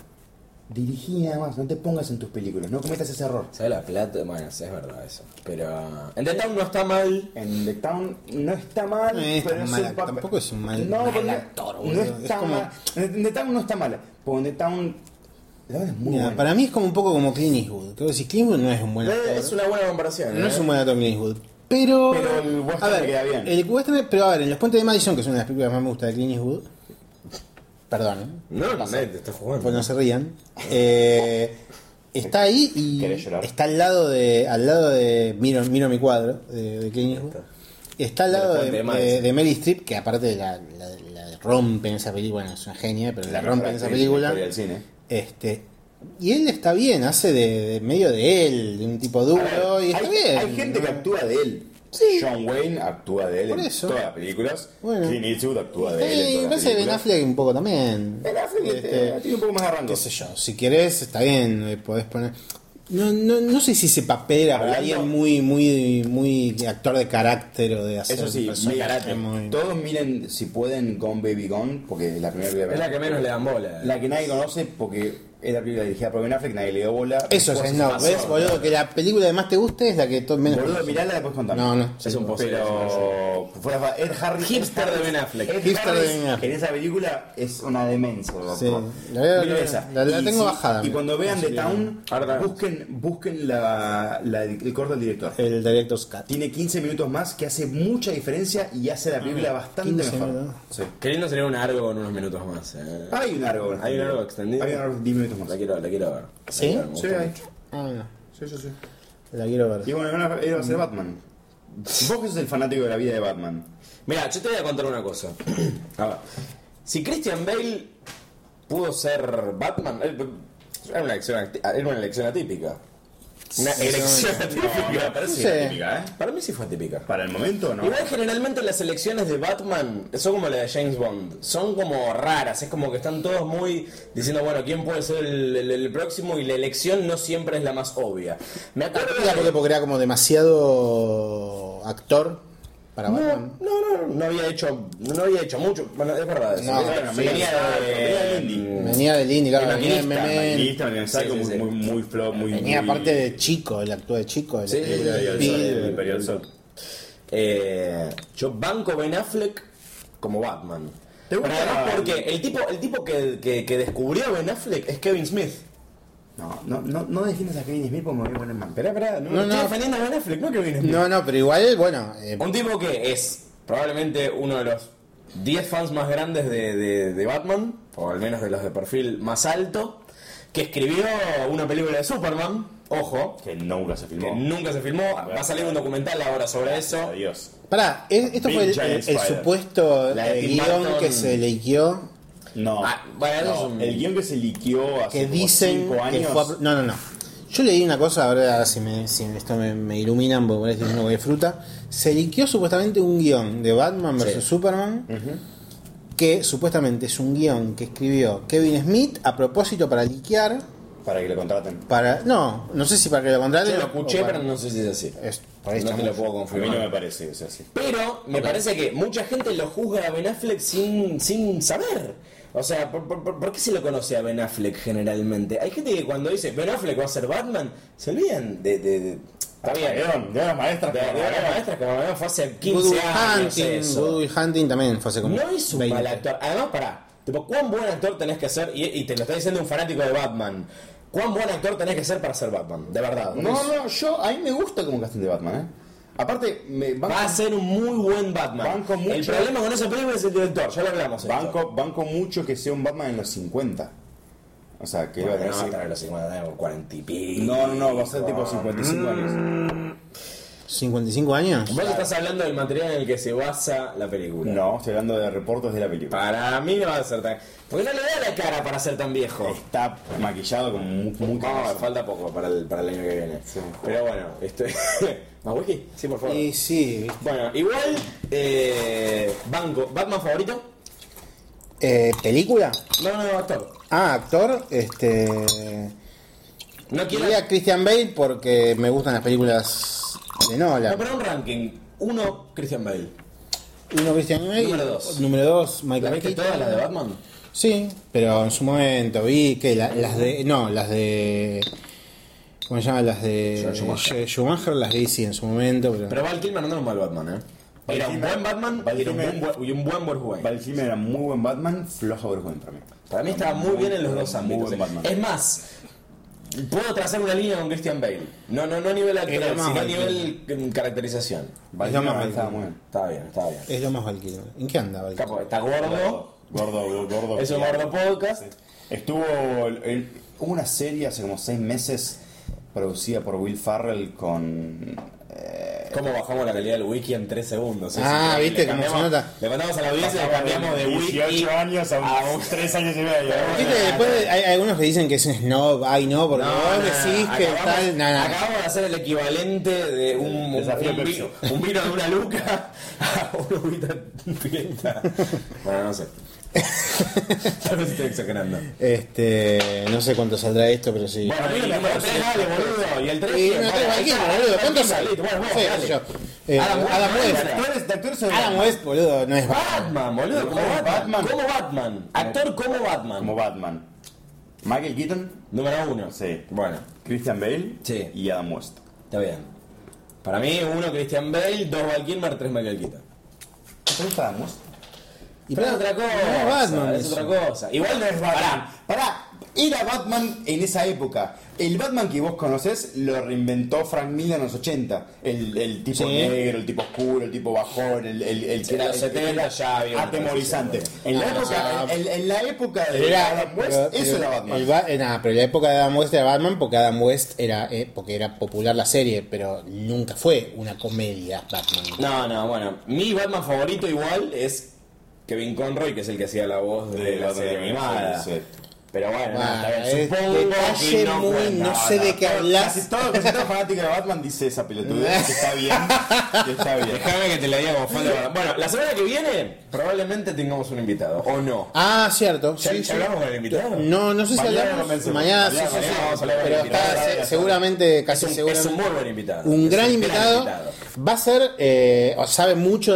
Dirigí nada más, no te pongas en tus películas, no cometas ese error. ¿Sabes la plata? Bueno, sí, es verdad eso. Pero. En The Town no está mal. En The Town no está mal, No es pero tan es mal, un papel- tampoco es un mal porque actor, no boludo. está Es como- mal. En The Town no está mal, porque en The Town la verdad es muy Mira, buena. para mí es como un poco como Clint Eastwood. Creo que si Clint Eastwood no es un buen actor. Es una buena comparación. No es un buen actor Clint Eastwood. Pero el western a ver, le queda bien. El western, pero a ver, en Los Puentes de Madison, que es una de las películas que más me gusta de Clint Eastwood. Perdón, No, te estás jugando. pues no se rían. Está ahí y ¿Querés llorar? está al lado de miro mi cuadro de Clint Eastwood. Está al lado Los Puentes de de Madison. Meryl Streep, que aparte de la rompe en esa película, bueno, es una genia, pero la rompe en esa película. Del cine. Y él está bien, hace de medio de él, de un tipo duro, y está hay, bien. hay gente ¿no? que actúa de él. Sí. John Wayne actúa de él Por en eso. todas las películas. Bueno. Clint Eastwood actúa de él en Sí, todas me las parece que Ben películas. Affleck un poco también. Ben Affleck tiene un poco más de rango. Qué sé yo, si querés, está bien, podés poner. No sé si ese papel a Hablando- alguien muy actor de carácter o de hacer Eso sí, un personaje mira, muy. todos miren si pueden Gone Baby Gone, porque es la primera película. Es la que menos le dan bola. La que nadie conoce porque es la película dirigida por Ben Affleck, nadie le dio bola. Eso Después es, no, pasó. ¿ves, boludo? Que la película que más te guste es la que todo menos. Boludo, mirala después contame. No. Es un posible. Pero fuera Ed Harris. Hipster de Ben Affleck. Ed Hipster de Harris Ben Affleck. en esa película es una demencia. Sí, loco. la veo- Miren esa. la Y tengo si- bajada, Y mira. cuando vean The Town, Ahora- busquen el corto del director. El Director's Cut. Tiene 15 minutos más que hace mucha diferencia y hace la película bastante 15 mejor. minutos. Sí. Qué lindo sería un Argo con unos minutos más. Hay un largo. Hay un largo extendido. Hay un largo 10 minutos más. La quiero ver. ¿Sí? La quiero ver, me Sí, gusta hay. mucho. Ah, no, Sí. la quiero ver. Y bueno, iba a ser Batman. Vos que sos el fanático de la vida de Batman. Mira, yo te voy a contar una cosa. A ver, si Christian Bale pudo ser Batman, era una elección atípica. Una elección atípica. Parece Sí. que es típica, ¿eh? Para mí sí fue atípica. Para el momento, no. Igual generalmente las elecciones de Batman son como la de James Bond, son como raras, es como que están todos muy diciendo, bueno, ¿quién puede ser el próximo? Y la elección no siempre es la más obvia. Me acuerdo Porque era como demasiado actor para Batman. no había hecho mucho, bueno, es verdad eso. No, venía de Indy. Venía del Indie, claro, El venía de maquinista, Memento. Maquinista, en Psycho, Sí, sí. muy flow, muy. Venía muy- aparte de chico, él actúa de chico. Sí, sí, El Imperial Sol. Yo banco Ben Affleck como Batman. ¿Te gusta? Pero además porque el tipo que descubrió a Ben Affleck es Kevin Smith. No defiendas a Kevin Smith porque me voy a poner mal. Espera, No, estoy no. defendiendo a Ben Affleck, no Kevin Smith. No, pero igual, bueno. Un tipo que es probablemente uno de los 10 fans más grandes de Batman, o al menos de los de perfil más alto, que escribió una película de Superman, Ojo, Que nunca se filmó. que nunca se filmó. Va a salir un documental ahora sobre eso. Adiós. Pará, esto Big fue Giant el Spider. supuesto La de Tim guión Burton. que se leakeó, No. Bueno, eso es No, un- el guión que se liqueó hace que como dicen 5 que años. fue... No. Yo leí una cosa, ahora si esto me iluminan, porque parece que no voy de fruta. Se liqueó supuestamente un guión de Batman vs. Sí. Superman, que supuestamente es un guión que escribió Kevin Smith a propósito para liquear, Para que lo contraten. no sé si para que lo contraten. Yo lo o escuché, para- pero no sé si es así. por ahí No está te lo mucho. puedo A mí confirmar. no me parece que sea así. Pero me parece que mucha gente lo juzga a Ben Affleck sin saber. O sea, ¿por qué se lo conoce a Ben Affleck generalmente? Hay gente que cuando dice Ben Affleck va a ser Batman, se olvidan de está bien. De las maestras. De las maestras como fue hace 15 Goodwill años Hunting, eso. Goodwill Hunting también fue hace como No es un 20. mal actor. Además, pará. Tipo, ¿cuán buen actor tenés que ser? Y te lo está diciendo un fanático de Batman. ¿Cuán buen actor tenés que ser para ser Batman? De verdad. A mí me gusta como casting de Batman, Aparte, Va a ser un muy buen Batman. Banco mucho. El problema con ese película es el director, ya lo hablamos. esto. banco mucho que sea un Batman en los 50. O sea, que iba a Bueno, tener... no, traer los 50, tenemos 40 y pico. No, va a ser tipo 55 años. 55 años. Vos estás hablando del material en el que se basa la película. No, estoy hablando de reportes de la película. Para mí no va a ser tan... Porque no le da la cara para ser tan viejo. Está maquillado como muy No, canoso. falta poco para el año que viene. Sí. Pero bueno, ¿más wiki? Sí, por favor. Y sí, Bueno, igual, banco, ¿Batman favorito? ¿película? No, actor. Actor, No quiero... diría Christian Bale porque me gustan las películas de Nolan. No, pero un ranking. 1, Christian Bale. Uno Christian Bale, Número dos. número 2 ¿La Michael viste Keaton. todas las de Batman? Sí, pero en su momento vi que las de ¿cómo se llama? Las de Schumacher las vi sí en su momento, Pero Val Kilmer no era un mal Batman, ¿eh? Era un buen Batman Val y era Kilmer- un buen Bruce Wayne. Val Kilmer era muy buen Batman, flojo Bruce Wayne para mí. Para mí estaba muy bien en los dos Muy ámbitos. buen Batman. Es más, puedo trazar una línea con Christian Bale. No a nivel Era actoral, más sino a Val nivel caracterización. Val Es lo Kilmer más estaba Val muy bien. Estaba bien. es lo más Val Kilmer. ¿En qué anda Val Kilmer? Capo, está gordo. Gordo. Es un gordo podcast. Estuvo... hubo una serie hace como 6 meses producida por Will Ferrell con... ¿Cómo bajamos la calidad del wiki en 3 segundos? Ah, Sí, ¿viste le cómo se cambiamos- nota? Le mandamos a la audiencia y le cambiamos de wiki 18 años a 3 años y medio. ¿Viste? Después hay algunos que dicen que es un snob, ay no, porque vos decís que tal, nada. Acabamos de hacer el equivalente de un Desafío Pepsi. vino de una luca a una uvita pireta. Bueno, no sé. Tal vez estoy exagerando. No sé cuánto saldrá esto, pero sí. Bueno, el número 3, dale, boludo. Y el 3. Y me trae Val Kilmer, boludo. ¿Cuánto sale? Bueno, Sí, dale. yo. Adam Adam West. West. Adam West, boludo, no es Batman, boludo. Como Como Batman. Batman. Como Batman. Actor como Batman. Como Batman. Michael Keaton, Número 1. Sí. Bueno, Christian Bale Sí. y Adam West. está bien. Para mí, 1 Christian Bale, 2 Val Kilmer, 3 Michael Keaton. ¿Te gusta Adam West? Pero es otra cosa. no es Batman, es eso. otra cosa. Igual no es Batman. Pará, era Batman en esa época. El Batman que vos conocés lo reinventó Frank Miller en los 80. El tipo Sí. negro, el tipo oscuro, el tipo bajón, el Sí, que era, los el que 70 era ya había una atemorizante. transición, En la, bueno. época, Ah, en la época de Adam West, eso era Batman. Pero la época de Adam West era Batman porque Adam West era porque era popular la serie, pero nunca fue una comedia Batman. No, bueno. Mi Batman favorito igual es Kevin Conroy, que es el que hacía la voz de la serie animada. Sí. Pero bueno, Bueno, está bien. es Supongo detalle que no muy- fue- no sé de qué hablas. Casi todo fanático de Batman dice esa pelotudez, que está bien. Que está bien. Déjame que te la diga como fan de Batman. Bueno, la semana que viene probablemente tengamos un invitado, ¿o no? Ah, cierto. ¿Ya, Sí, ya sí. hablamos con el invitado? No sé si Mañana hablamos. convencemos. Mañana sí, Mañana sí, sí. vamos a hablar con el Pero invitado. está seguramente, casi Es un seguramente. muy buen invitado. Un Es gran invitado. Va a ser, sabe mucho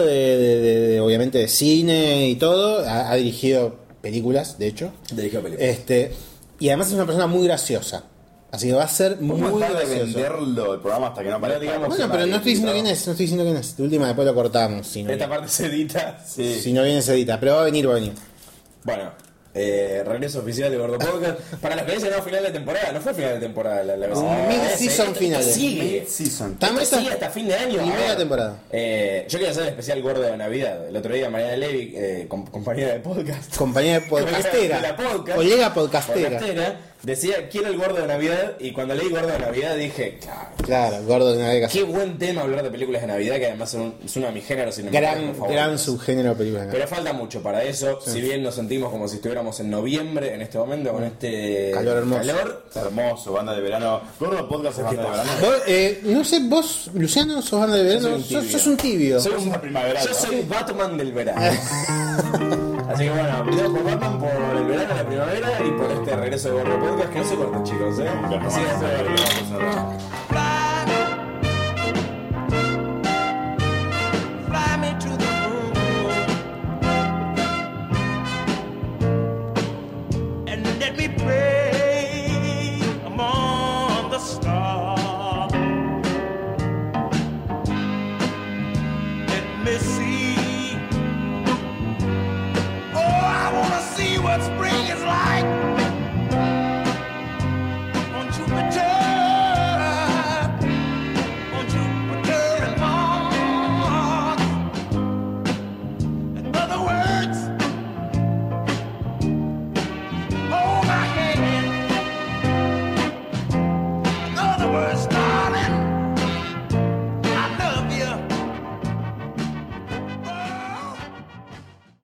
de obviamente de cine y todo. Ha dirigido películas, de hecho. Dirigió películas. Y además es una persona muy graciosa. Así que va a ser muy ¿Cómo está de gracioso. venderlo el programa hasta que no aparezca? digamos- Bueno, pero no estoy diciendo quién es, no estoy diciendo quién es. De última después lo cortamos. Si no, Esta parte se edita. Sí. si no viene se edita. Pero va a venir. Bueno, regreso oficial de Gordo Podcast. Para los que dicen no, final de temporada. No fue final de temporada la vez. Mid-season final. Sigue. Season. También Esto sigue hasta fin de año. Primera A ver, temporada. Yo quería hacer el especial gordo de Navidad. El otro día Mariana Levy, compañera de podcast. Compañía de podcastera. De la podcast. Colega podcastera. decía, quiero el gordo de Navidad, y cuando leí gordo de Navidad dije, claro, gordo de Navidad. Qué buen tema hablar de películas de Navidad, que además es uno de mis géneros cinematográficos. Gran subgénero de películas de Navidad. Pero falta mucho para eso, si bien nos sentimos como si estuviéramos en noviembre en este momento, con este calor hermoso. Hermoso, banda de verano. Gordo Podcast es banda de verano. Vos, no sé, vos, Luciano, sos banda de verano. Sos un tibio. Yo soy Batman del verano. Así que bueno, brindamos por Batman, por el verano, la primavera y por este regreso de Gordo Podcast, que no se corten, chicos, Así Fly me to the moon and let me play among the stars. Let me see